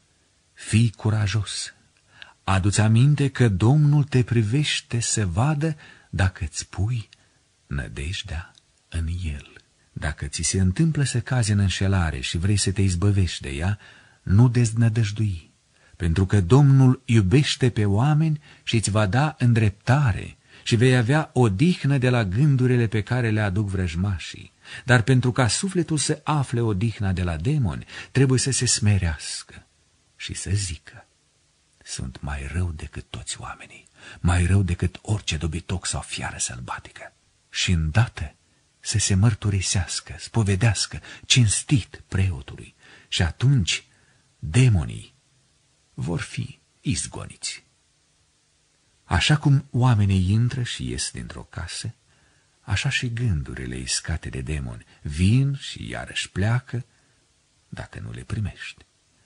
A: Fii curajos, adu-ți aminte că Domnul te privește să vadă dacă îți pui nădejdea în El. Dacă ți se întâmplă să cazi în înșelare și vrei să te izbăvești de ea, nu deznădăjdui, pentru că Domnul iubește pe oameni și îți va da îndreptare și vei avea odihnă de la gândurile pe care le aduc vrăjmașii. Dar pentru ca sufletul să afle odihna de la demoni, trebuie să se smerească și să zică: sunt mai rău decât toți oamenii, mai rău decât orice dobitoc sau fiară sălbatică. Și îndată să se mărturisească, spovedească cinstit preotului și atunci demonii vor fi izgoniți. Așa cum oamenii intră și ies dintr-o casă, așa și gândurile iscate de demoni vin și iarăși pleacă dacă nu le primești.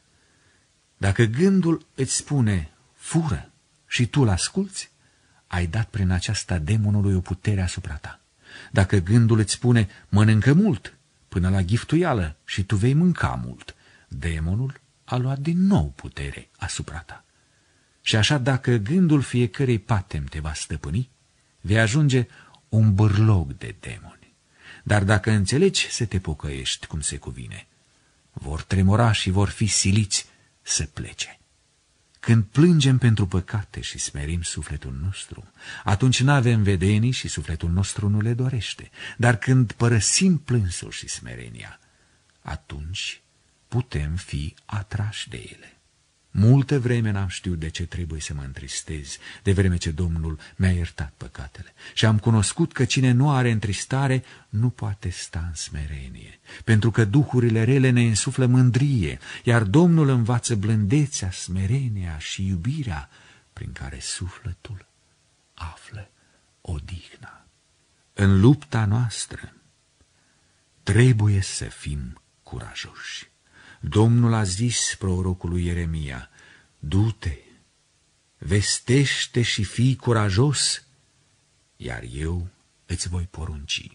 A: Dacă gândul îți spune fură și tu l-asculți, ai dat prin aceasta demonului o putere asupra ta. Dacă gândul îți spune mănâncă mult până la ghiftuială și tu vei mânca mult, demonul a luat din nou putere asupra ta. Și așa, dacă gândul fiecărei patem te va stăpâni, vei ajunge un bârlog de demoni. Dar dacă înțelegi să te pocăiești cum se cuvine, vor tremura și vor fi siliți să plece. Când plângem pentru păcate și smerim sufletul nostru, atunci n-avem vedenii și sufletul nostru nu le dorește. Dar când părăsim plânsul și smerenia, atunci putem fi atrași de ele. Multă vreme n-am știut de ce trebuie să mă întristez, de vreme ce Domnul mi-a iertat păcatele. Și am cunoscut că cine nu are întristare nu poate sta în smerenie, pentru că duhurile rele ne însuflă mândrie, iar Domnul învață blândețea, smerenia și iubirea prin care sufletul află odihna. În lupta noastră trebuie să fim curajoși. Domnul a zis prorocului Ieremia: du-te, vestește și fii curajos, iar eu îți voi porunci.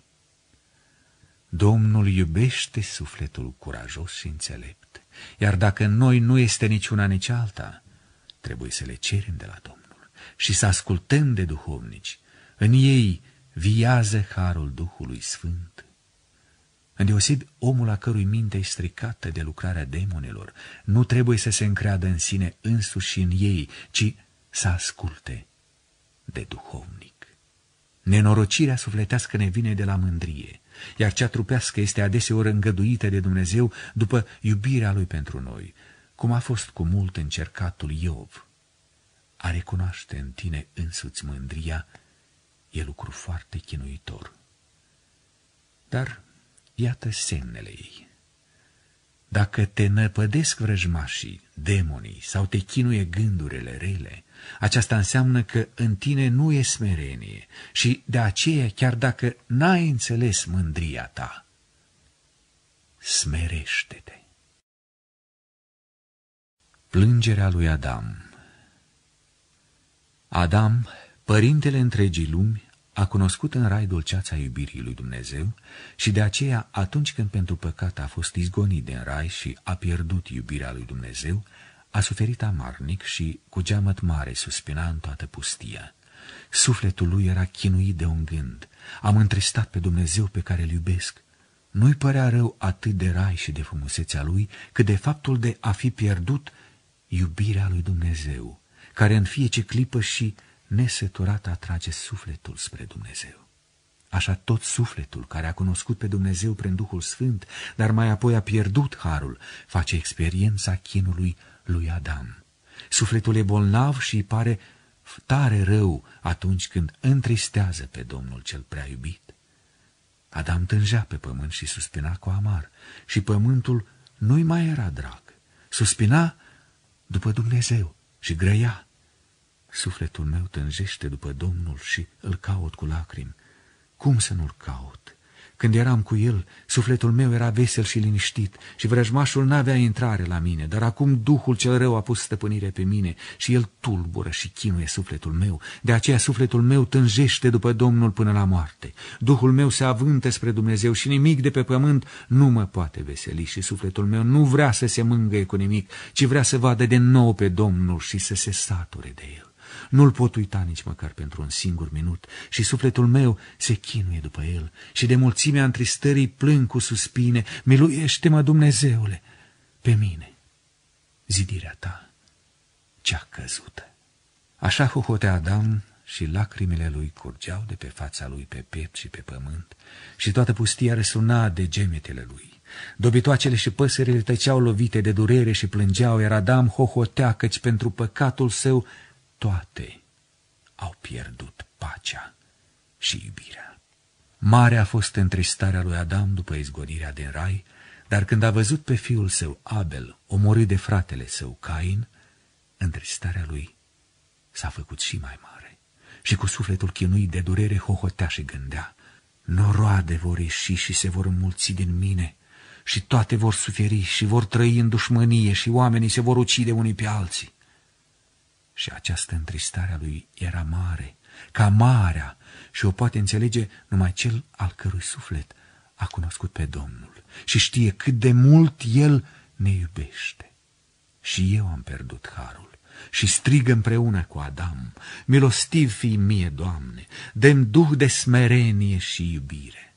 A: Domnul iubește sufletul curajos și înțelept, iar dacă în noi nu este niciuna nici alta, trebuie să le cerem de la Domnul și să ascultăm de duhovnici. În ei viază harul Duhului Sfânt. Îndeosebi omul a cărui minte e stricată de lucrarea demonilor nu trebuie să se încreadă în sine însuși și în ei, ci să asculte de duhovnic. Nenorocirea sufletească ne vine de la mândrie, iar cea trupească este adeseori îngăduită de Dumnezeu după iubirea Lui pentru noi, cum a fost cu mult încercatul Iov. A recunoaște în tine însuți mândria e lucru foarte chinuitor. Dar iată semnele ei. Dacă te năpădesc vrăjmașii, demonii sau te chinuie gândurile rele, aceasta înseamnă că în tine nu e smerenie și de aceea, chiar dacă n-ai înțeles mândria ta, smerește-te. Plângerea lui Adam. Adam, părintele întregii lumi, a cunoscut în rai dulceața iubirii lui Dumnezeu și de aceea, atunci când pentru păcat a fost izgonit din rai și a pierdut iubirea lui Dumnezeu, a suferit amarnic și cu geamăt mare suspina în toată pustia. Sufletul lui era chinuit de un gând. Am întristat pe Dumnezeu pe care îl iubesc. Nu-i părea rău atât de rai și de frumusețea lui, cât de faptul de a fi pierdut iubirea lui Dumnezeu, care în fiecare clipă și nesăturat atrage sufletul spre Dumnezeu. Așa tot sufletul care a cunoscut pe Dumnezeu prin Duhul Sfânt, dar mai apoi a pierdut harul, face experiența chinului lui Adam. Sufletul e bolnav și îi pare tare rău atunci când întristează pe Domnul cel prea iubit. Adam tângea pe pământ și suspina cu amar și pământul nu-i mai era drag. Suspina după Dumnezeu și grăia. Sufletul meu tânjește după Domnul și îl caut cu lacrimi. Cum să nu-l caut? Când eram cu el, sufletul meu era vesel și liniștit și vrăjmașul n-avea intrare la mine, dar acum Duhul cel rău a pus stăpânire pe mine și el tulbură și chinuie sufletul meu. De aceea sufletul meu tânjește după Domnul până la moarte. Duhul meu se avântă spre Dumnezeu și nimic de pe pământ nu mă poate veseli și sufletul meu nu vrea să se mângâie cu nimic, ci vrea să vadă de nou pe Domnul și să se sature de el. Nu-l pot uita nici măcar pentru un singur minut și sufletul meu se chinuie după el și de mulțimea întristării plâng cu suspine. Miluiește-mă, Dumnezeule, pe mine, zidirea ta cea căzută. Așa hohotea Adam și lacrimile lui curgeau de pe fața lui pe piept și pe pământ și toată pustia răsuna de gemetele lui. Dobitoacele și păsările tăceau lovite de durere și plângeau, iar Adam hohotea căci pentru păcatul său toate au pierdut pacea și iubirea. Mare a fost întristarea lui Adam după izgonirea din rai, dar când a văzut pe fiul său Abel omorât de fratele său Cain, întristarea lui s-a făcut și mai mare și cu sufletul chinuit de durere hohotea și gândea: noroade vor ieși și se vor înmulți din mine și toate vor suferi și vor trăi în dușmănie și oamenii se vor ucide unii pe alții. Și această întristare a lui era mare, ca marea, și o poate înțelege numai cel al cărui suflet a cunoscut pe Domnul și știe cât de mult El ne iubește. Și eu am pierdut harul și strig împreună cu Adam: milostiv fii mie, Doamne, dă-mi duh de smerenie și iubire.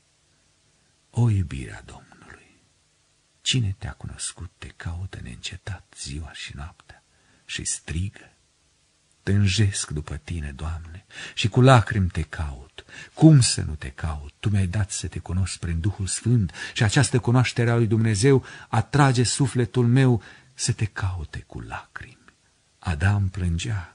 A: O iubirea Domnului, cine te-a cunoscut te caută neîncetat ziua și noaptea și strigă: tânjesc după tine, Doamne, și cu lacrimi te caut. Cum să nu te caut? Tu mi-ai dat să te cunosc prin Duhul Sfânt și această cunoaștere a lui Dumnezeu atrage sufletul meu să te caute cu lacrimi. Adam plângea.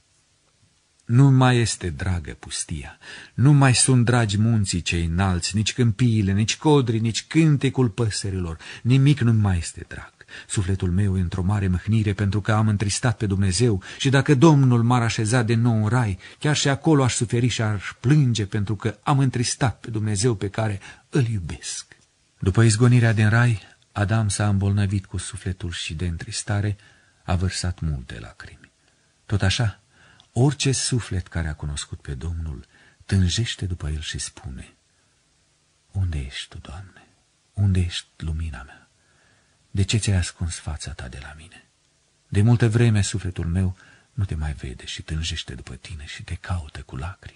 A: Nu mai este dragă pustia, nu mai sunt dragi munții cei înalți, nici câmpiile, nici codrii, nici cântecul păsărilor, nimic nu mai este drag. Sufletul meu e într-o mare mâhnire pentru că am întristat pe Dumnezeu și dacă Domnul m-ar așeza de nou în rai, chiar și acolo aș suferi și aș plânge pentru că am întristat pe Dumnezeu pe care îl iubesc. După izgonirea din rai, Adam s-a îmbolnăvit cu sufletul și de întristare a vărsat multe lacrimi. Tot așa, orice suflet care a cunoscut pe Domnul tânjește după el și spune: unde ești tu, Doamne? Unde ești lumina mea? De ce ți-ai ascuns fața ta de la mine? De multă vreme sufletul meu nu te mai vede și tânjește după tine și te caută cu lacrimi.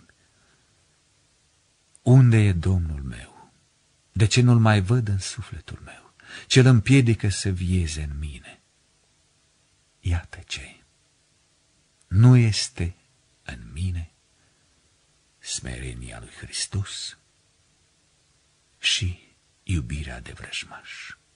A: Unde e Domnul meu? De ce nu-l mai văd în sufletul meu? Ce-l împiedică să vieze în mine? Iată ce. nu este în mine smerenia lui Hristos și iubirea de vrăjmaș.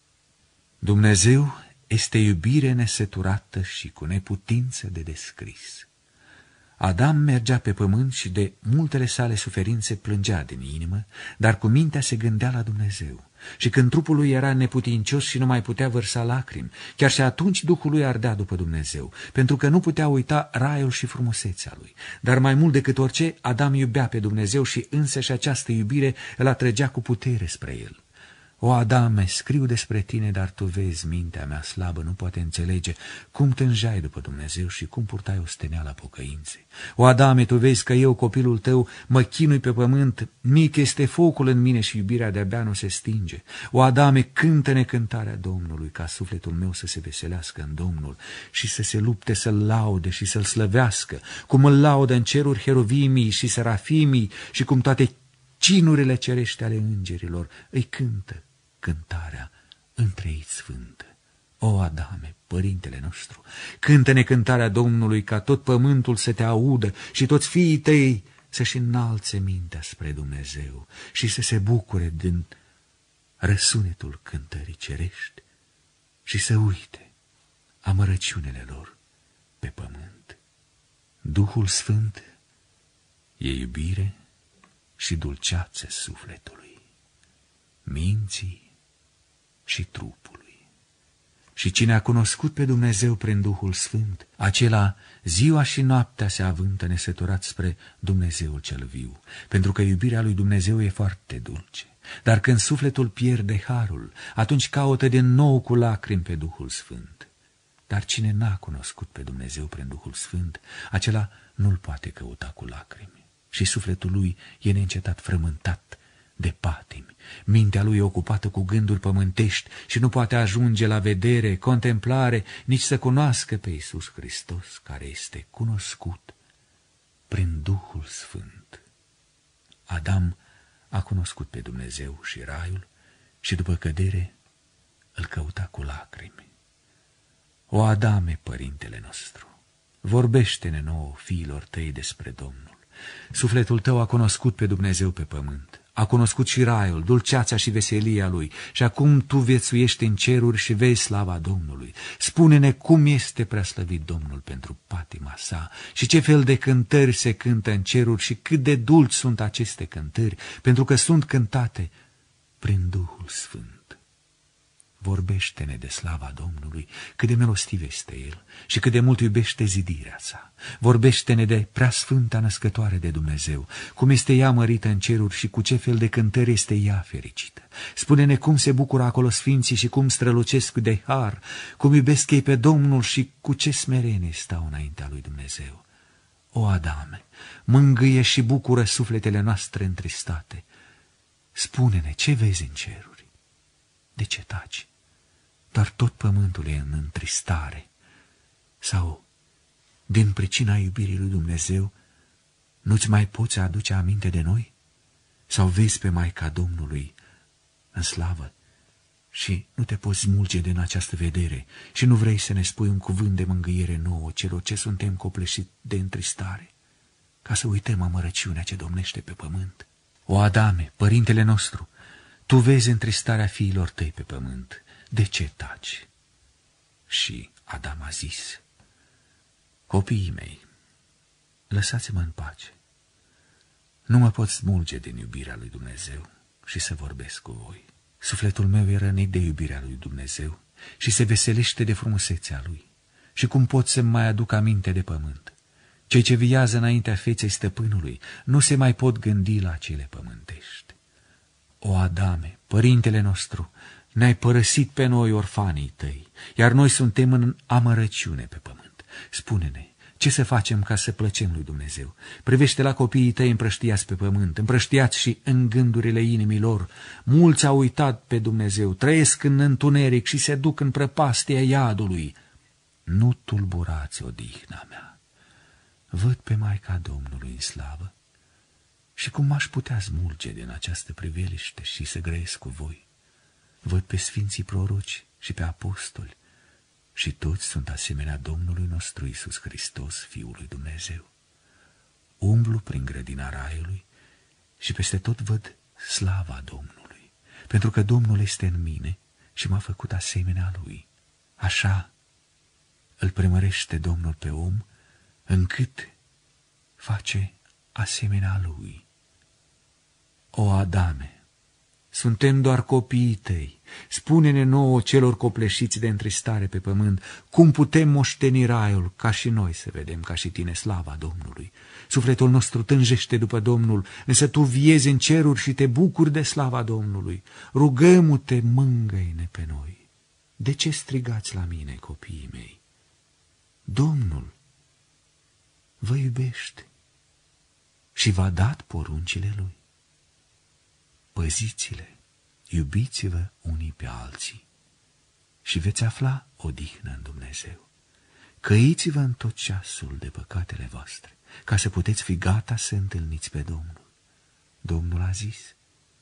A: Dumnezeu este iubire nesăturată și cu neputință de descris. Adam mergea pe pământ și de multele sale suferințe plângea din inimă, dar cu mintea se gândea la Dumnezeu. Și când trupul lui era neputincios și nu mai putea vărsa lacrimi, chiar și atunci Duhul lui ardea după Dumnezeu, pentru că nu putea uita raiul și frumusețea lui. Dar mai mult decât orice, Adam iubea pe Dumnezeu și însăși această iubire îl atrăgea cu putere spre el. O, Adame, scriu despre tine, dar tu vezi, mintea mea slabă nu poate înțelege cum tânjai după Dumnezeu și cum purtai osteneala pocăinței. O, Adame, tu vezi că eu, copilul tău, mă chinui pe pământ, mic este focul în mine și iubirea de-abia nu se stinge. O, Adame, cântă-ne cântarea Domnului, ca sufletul meu să se veselească în Domnul și să se lupte să-L laude și să-L slăvească, cum îl laudă în ceruri heruvimii și serafimii și cum toate cinurile cerești ale îngerilor îi cântă cântarea întreit sfântă. O, Adame, părintele nostru, cântă-ne cântarea Domnului, ca tot pământul să te audă și toți fiii tăi să-și înalțe mintea spre Dumnezeu și să se bucure din răsunetul cântării cerești și să uite amărăciunile lor pe pământ. Duhul Sfânt e iubire și dulceață sufletului, minții și trupului. Și cine a cunoscut pe Dumnezeu prin Duhul Sfânt, acela ziua și noaptea se avântă nesăturat spre Dumnezeul cel viu, pentru că iubirea lui Dumnezeu e foarte dulce. Dar când sufletul pierde harul, atunci caută din nou cu lacrimi pe Duhul Sfânt. Dar cine n-a cunoscut pe Dumnezeu prin Duhul Sfânt, acela nu-L poate căuta cu lacrimi. Și sufletul lui e neîncetat frământat de patimi. Mintea lui e ocupată cu gânduri pământești și nu poate ajunge la vedere, contemplare, nici să cunoască pe Iisus Hristos, care este cunoscut prin Duhul Sfânt. Adam a cunoscut pe Dumnezeu și raiul și după cădere îl căuta cu lacrimi. O, Adame, părintele nostru, vorbește-ne nouă fiilor tăi despre Domnul. Sufletul tău a cunoscut pe Dumnezeu pe pământ, a cunoscut și raiul, dulceața și veselia lui și acum tu viețuiești în ceruri și vezi slava Domnului. Spune-ne cum este preaslăvit Domnul pentru patima sa și ce fel de cântări se cântă în ceruri și cât de dulci sunt aceste cântări, pentru că sunt cântate prin Duhul Sfânt. Vorbește-ne de slava Domnului, cât de milostiv este El și cât de mult iubește zidirea sa. Vorbește-ne de preasfânta născătoare de Dumnezeu, cum este ea mărită în ceruri și cu ce fel de cântări este ea fericită. Spune-ne cum se bucură acolo sfinții și cum strălucesc de har, cum iubesc ei pe Domnul și cu ce smerenie stau înaintea lui Dumnezeu. O, Adame, mângâie și bucură sufletele noastre întristate. Spune-ne ce vezi în ceruri. De ce taci? Dar tot pământul e în întristare. Sau, din pricina iubirii lui Dumnezeu, nu-ți mai poți aduce aminte de noi? Sau vezi pe Maica Domnului în slavă și nu te poți smulge din această vedere și nu vrei să ne spui un cuvânt de mângâiere nouă celor ce suntem copleșiți de întristare, ca să uităm amărăciunea ce domnește pe pământ? O, Adame, părintele nostru, tu vezi întristarea fiilor tăi pe pământ. De ce taci? Și Adam a zis: copiii mei, lăsați-mă în pace. Nu mă pot smulge din iubirea lui Dumnezeu și să vorbesc cu voi. Sufletul meu e rănit de iubirea lui Dumnezeu și se veselește de frumusețea lui. Și cum pot să-mi mai aduc aminte de pământ? Cei ce viază înaintea feței stăpânului nu se mai pot gândi la cele pământești. O, Adame, părintele nostru, ne-ai părăsit pe noi orfanii tăi, iar noi suntem în amărăciune pe pământ. Spune-ne, ce să facem ca să plăcem lui Dumnezeu? Privește la copiii tăi împrăștiați pe pământ, împrăștiați și în gândurile inimilor. Mulți au uitat pe Dumnezeu, trăiesc în întuneric și se duc în prăpastia iadului. Nu tulburați odihna mea. Văd pe Maica Domnului în slavă și cum m-aș putea smulge din această priveliște și să grăiesc cu voi. Văd pe sfinții proroci și pe apostoli și toți sunt asemenea Domnului nostru Iisus Hristos, Fiul lui Dumnezeu. Umblu prin grădina Raiului și peste tot văd slava Domnului, pentru că Domnul este în mine și m-a făcut asemenea Lui. Așa îl premărește Domnul pe om, încât face asemenea Lui. O Adame, suntem doar copiii tăi. Spune-ne nouă, celor copleșiți de întristare pe pământ, cum putem moșteni raiul, ca și noi să vedem ca și tine slava Domnului. Sufletul nostru tânjește după Domnul, însă tu viezi în ceruri și te bucuri de slava Domnului. Rugăm-te, mângâie-ne pe noi. De ce strigați la mine, copiii mei? Domnul vă iubește și v-a dat poruncile Lui. Păziți-le, iubiți-vă unii pe alții și veți afla odihnă în Dumnezeu. Căiți-vă în tot ceasul de păcatele voastre, ca să puteți fi gata să întâlniți pe Domnul. Domnul a zis: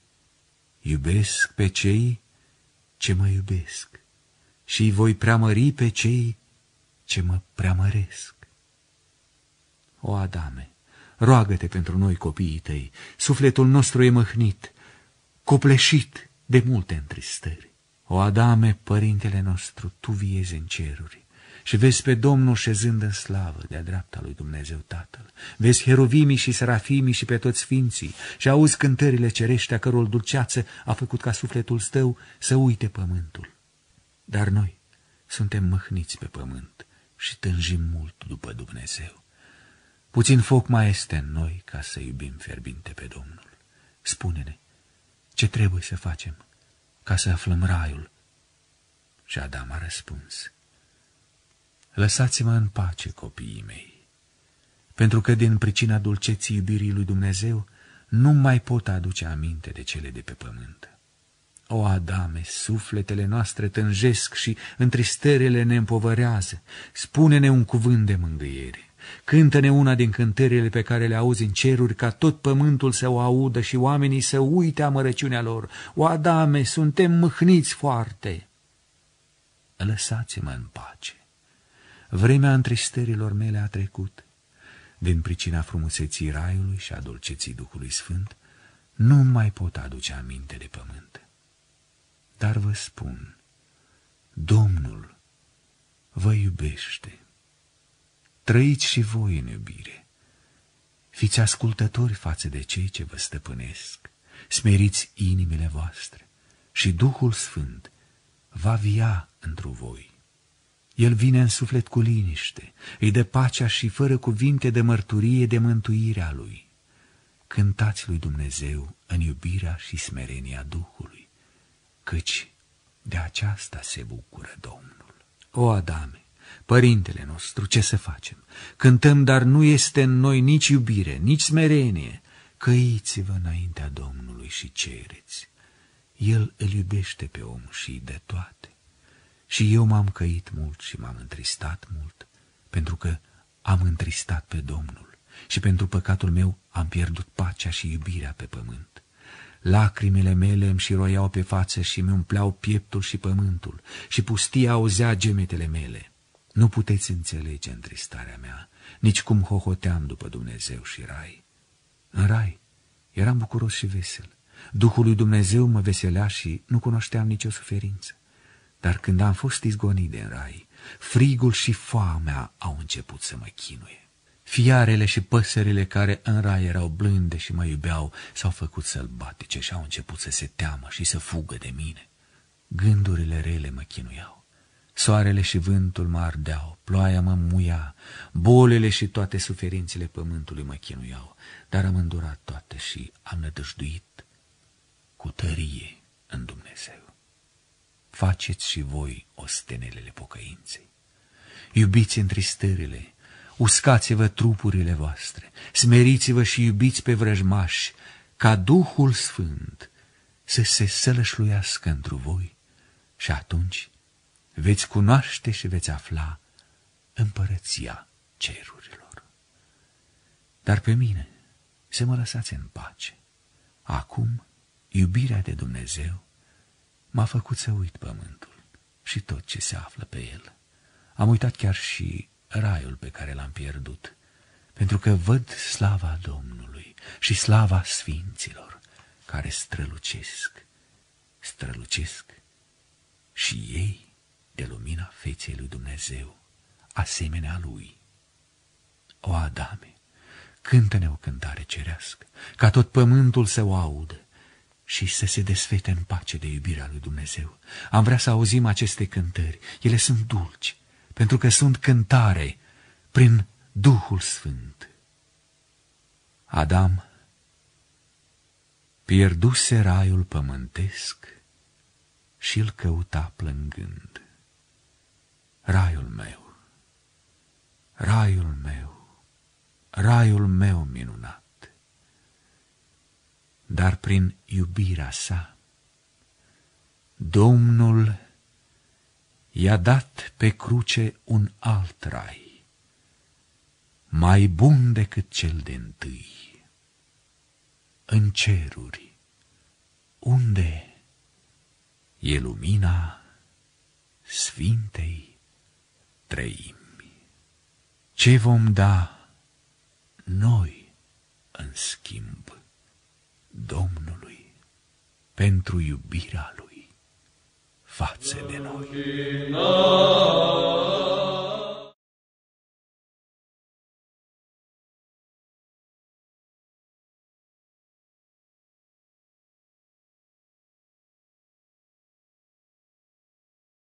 A: iubesc pe cei ce mă iubesc și îi voi preamări pe cei ce mă preamăresc. O Adame, roagă-te pentru noi, copiii tăi. Sufletul nostru e măhnit, copleșit de multe întristări. O Adame, părintele nostru, tu viezi în ceruri și vezi pe Domnul șezând în slavă de-a dreapta lui Dumnezeu Tatăl. Vezi heruvimii și serafimii și pe toți sfinții și auzi cântările cerești, a căror dulceață a făcut ca sufletul tău să uite pământul. Dar noi suntem măhniți pe pământ și tânjim mult după Dumnezeu. Puțin foc mai este în noi ca să iubim fierbinte pe Domnul. Spune-ne, ce trebuie să facem ca să aflăm raiul? Și Adam a răspuns: lăsați-mă în pace, copiii mei, pentru că din pricina dulceții iubirii lui Dumnezeu nu mai pot aduce aminte de cele de pe pământ. O Adame, sufletele noastre tânjesc și întristările ne împovărează. Spune-ne un cuvânt de mângâiere. Cântă-ne una din cântările pe care le auzi în ceruri, ca tot pământul să o audă și oamenii să uite amărăciunea lor. O Adame, suntem mâhniți foarte. Lăsați-mă în pace. Vremea întristărilor mele a trecut. Din pricina frumuseții raiului și a dulceții Duhului Sfânt, nu mai pot aduce aminte de pământ. Dar vă spun, Domnul vă iubește. Trăiți și voi în iubire. Fiți ascultători față de cei ce vă stăpânesc. Smeriți inimile voastre și Duhul Sfânt va via întru voi. El vine în suflet cu liniște, îi dă pacea și fără cuvinte de mărturie de mântuirea lui. Cântați lui Dumnezeu în iubirea și smerenia Duhului, căci de aceasta se bucură Domnul. O Adame, părintele nostru, ce să facem? Cântăm, dar nu este în noi nici iubire, nici smerenie. Căiți-vă înaintea Domnului și cereți. El îl iubește pe om și îi dă toate. Și eu m-am căit mult și m-am întristat mult, pentru că am întristat pe Domnul și pentru păcatul meu am pierdut pacea și iubirea pe pământ. Lacrimile mele îmi șiroiau pe față și mi umpleau pieptul și pământul și pustia auzea gemetele mele. Nu puteți înțelege întristarea mea, nici cum hohoteam după Dumnezeu și rai. În rai eram bucuros și vesel. Duhul lui Dumnezeu mă veselea și nu cunoșteam nicio suferință. Dar când am fost izgonit de în rai, frigul și foamea au început să mă chinuie. Fiarele și păsările care în rai erau blânde și mă iubeau s-au făcut sălbatice și au început să se teamă și să fugă de mine. Gândurile rele mă chinuiau. Soarele și vântul mă ardeau, ploaia mă muia, bolile și toate suferințele pământului mă chinuiau, dar am îndurat toate și am nădăjduit cu tărie în Dumnezeu. Faceți și voi ostenelele pocăinței. Iubiți întristările, uscați-vă trupurile voastre, smeriți-vă și iubiți pe vrăjmași, ca Duhul Sfânt să se sălășluiască întru voi și atunci veți cunoaște și veți afla împărăția cerurilor. Dar pe mine să mă lăsați în pace. Acum, iubirea de Dumnezeu m-a făcut să uit pământul și tot ce se află pe el. Am uitat chiar și raiul pe care l-am pierdut, pentru că văd slava Domnului și slava sfinților care strălucesc și ei de lumina feței lui Dumnezeu, asemenea lui. O, Adame, cântă-ne o cântare cerească, ca tot pământul să o audă și să se desfete în pace de iubirea lui Dumnezeu. Am vrea să auzim aceste cântări, ele sunt dulci, pentru că sunt cântare prin Duhul Sfânt. Adam pierduse raiul pământesc și îl căuta plângând. Raiul meu, raiul meu, raiul meu minunat. Dar prin iubirea sa, Domnul i-a dat pe cruce un alt rai, mai bun decât cel dintâi, în ceruri, unde e lumina Sfintei Treimi. Ce vom da noi în schimb Domnului pentru iubirea Lui față de noi?